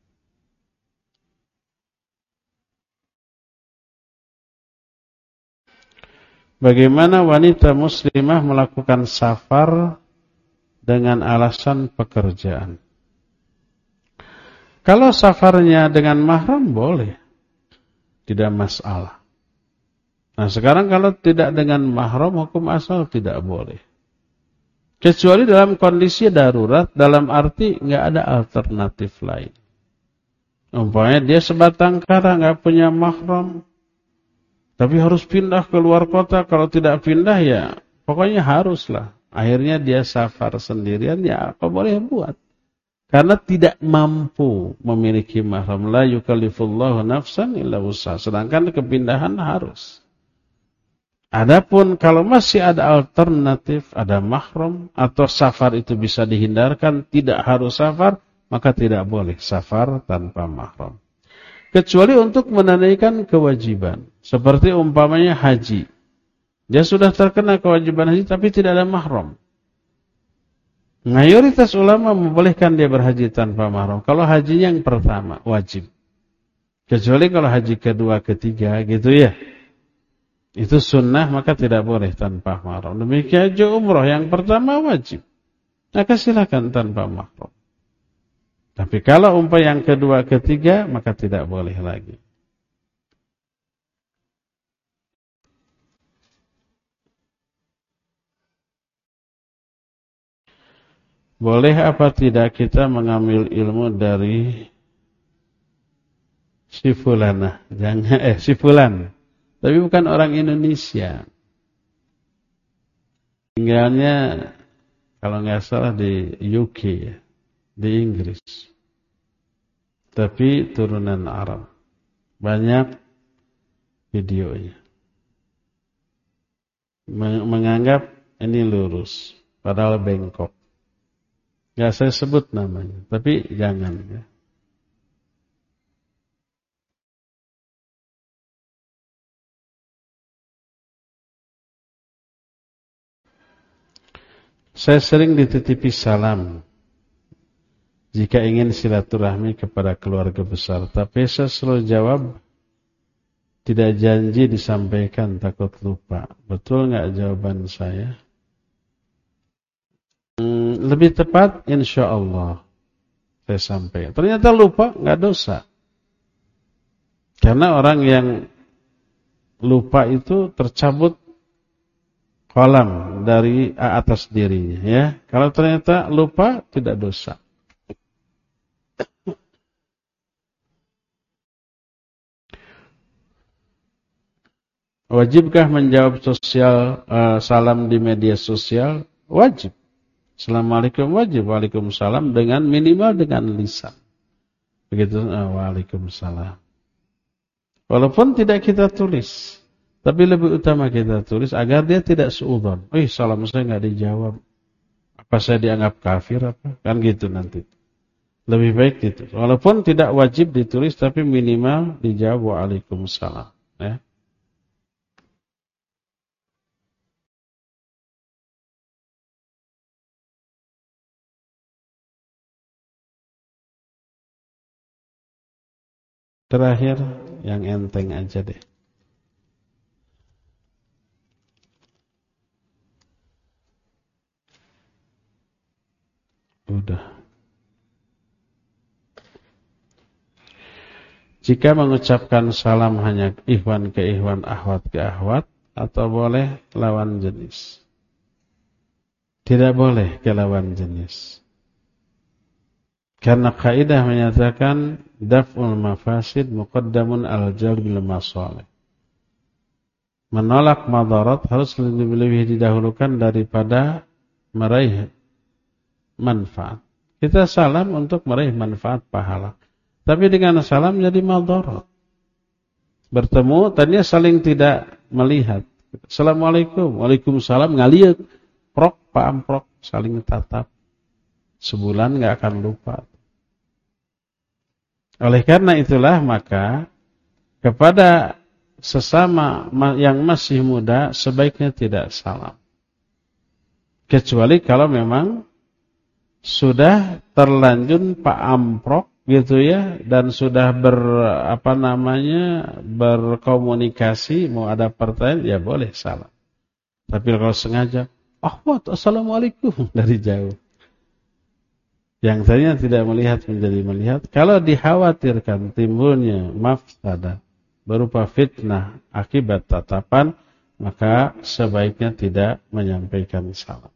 Bagaimana wanita muslimah melakukan safar dengan alasan pekerjaan? Kalau safarnya dengan mahram boleh, tidak masalah. Nah sekarang kalau tidak dengan mahram, hukum asal tidak boleh. Kecuali dalam kondisi darurat, dalam arti nggak ada alternatif lain. Umpamanya dia sebatang kara nggak punya mahram, tapi harus pindah ke luar kota. Kalau tidak pindah ya pokoknya haruslah. Akhirnya dia safar sendirian, ya apa boleh buat. Karena tidak mampu memiliki mahram. La yukallifullahu nafsan illa wus'aha. Sedangkan kepindahan harus. Adapun kalau masih ada alternatif, ada mahram, atau safar itu bisa dihindarkan, tidak harus safar, maka tidak boleh safar tanpa mahram. Kecuali untuk menunaikan kewajiban. Seperti umpamanya haji. Dia sudah terkena kewajiban haji tapi tidak ada mahram. Mayoritas ulama membolehkan dia berhaji tanpa mahram. Kalau hajinya yang pertama wajib. Kecuali kalau haji kedua, ketiga gitu ya. Itu sunnah maka tidak boleh tanpa mahram. Demikian haji umroh yang pertama wajib. Maka silakan tanpa mahram. Tapi kalau umpah yang kedua, ketiga maka tidak boleh lagi. Boleh apa tidak kita mengambil ilmu dari si fulana? Jangan eh si fulan. Tapi bukan orang Indonesia. Tinggalnya kalau nggak salah di U K ya, di Inggris. Tapi turunan Arab. Banyak videonya. menganggap ini lurus, padahal bengkok. Nggak saya sebut namanya, tapi jangan ya. Saya sering dititipi salam jika ingin silaturahmi kepada keluarga besar, tapi saya selalu jawab tidak janji disampaikan, takut lupa. Betul nggak jawaban saya? Hmm, lebih tepat, insya Allah saya sampaikan. Ternyata lupa, nggak dosa. Karena orang yang lupa itu tercabut kolam dari atas dirinya, ya. Kalau ternyata lupa, tidak dosa. Wajibkah menjawab sosial uh, salam di media sosial? Wajib. Assalamualaikum wajib, waalaikumsalam dengan minimal dengan lisan. Begitu, uh, waalaikumsalam. Walaupun tidak kita tulis. Tapi lebih utama kita tulis agar dia tidak suudzon. Eh, salam saya nggak dijawab. Apa saya dianggap kafir apa? Kan gitu nanti. Lebih baik gitu. Walaupun tidak wajib ditulis, tapi minimal dijawab waalaikumsalam. Ya. Terakhir, yang enteng aja deh. Udah. Jika mengucapkan salam hanya ikhwan ke ikhwan, akhwat ke akhwat, atau boleh lawan jenis? Tidak boleh ke lawan jenis. Karena kaidah menyatakan daf'ul mafasid muqaddamun al-jalbil masalih. Menolak madarat harus lebih-lebih didahulukan daripada meraih manfaat. Kita salam untuk meraih manfaat pahala. Tapi dengan salam jadi madarat. Bertemu, tadinya saling tidak melihat. Assalamualaikum, waalaikumsalam, ngaliat. Prok, paamprok, saling tatap. Sebulan nggak akan lupa. Oleh karena itulah maka kepada sesama yang masih muda sebaiknya tidak salam. Kecuali kalau memang sudah terlanjur Pak Amprok gitu ya, dan sudah ber apa namanya berkomunikasi, mau ada pertanyaan ya boleh salam. Tapi kalau sengaja, ahwat assalamualaikum dari jauh, yang tadinya tidak melihat menjadi melihat, kalau dikhawatirkan timbulnya mafsadah berupa fitnah akibat tatapan, maka sebaiknya tidak menyampaikan salam.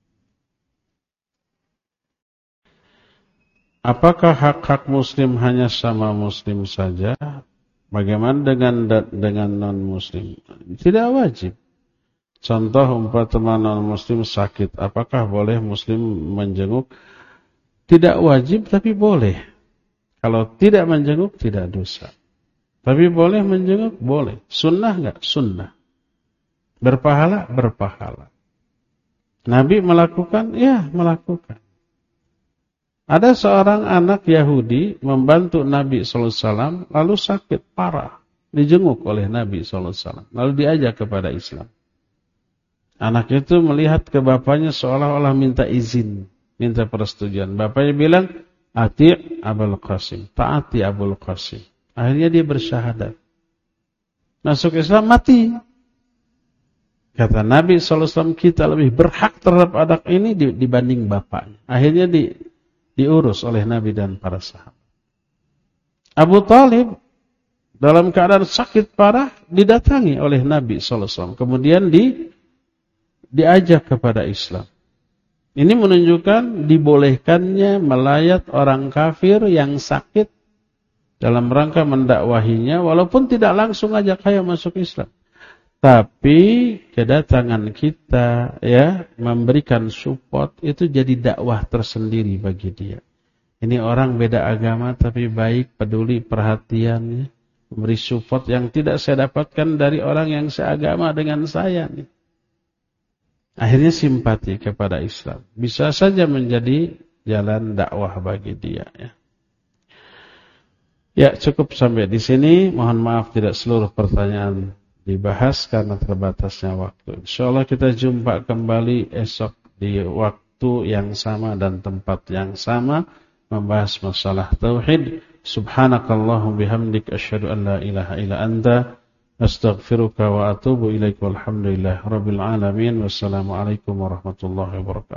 Apakah hak-hak muslim hanya sama muslim saja? Bagaimana dengan dengan non-muslim? Tidak wajib. Contoh umpama non-muslim sakit, apakah boleh muslim menjenguk? Tidak wajib, tapi boleh. Kalau tidak menjenguk, tidak dosa. Tapi boleh menjenguk? Boleh. Sunnah enggak? Sunnah. Berpahala? Berpahala. Nabi melakukan? Ya, melakukan. Ada seorang anak Yahudi membantu Nabi shallallahu alaihi wasallam, lalu sakit parah, dijenguk oleh Nabi shallallahu alaihi wasallam, lalu diajak kepada Islam. Anak itu melihat ke bapaknya seolah-olah minta izin, minta persetujuan. Bapaknya bilang, "Ati' Abul Qasim, taati Abul Qasim." Akhirnya dia bersyahadat. Masuk Islam, mati. Kata Nabi shallallahu alaihi wasallam, kita lebih berhak terhadap anak ini dibanding bapaknya. Akhirnya di diurus oleh Nabi dan para sahabat. Abu Talib dalam keadaan sakit parah didatangi oleh Nabi shallallahu alaihi wasallam. Kemudian di, diajak kepada Islam. Ini menunjukkan dibolehkannya melayat orang kafir yang sakit dalam rangka mendakwahinya, walaupun tidak langsung ajak ayo masuk Islam. Tapi kedatangan kita ya memberikan support itu jadi dakwah tersendiri bagi dia. Ini orang beda agama tapi baik, peduli, perhatian, memberi support yang tidak saya dapatkan dari orang yang seagama dengan saya nih. akhirnya simpati kepada Islam. Bisa saja menjadi jalan dakwah bagi dia. Ya, ya cukup sampai di sini. Mohon maaf tidak seluruh pertanyaan dibahas karena terbatasnya waktu. Insyaallah kita jumpa kembali esok di waktu yang sama dan tempat yang sama membahas masalah tauhid. Subhanakallahumma bihamdik asyhadu an la ilaha illa anta astaghfiruka wa atubu ilaika walhamdulillahi rabbil alamin. Wassalamualaikum warahmatullahi wabarakatuh.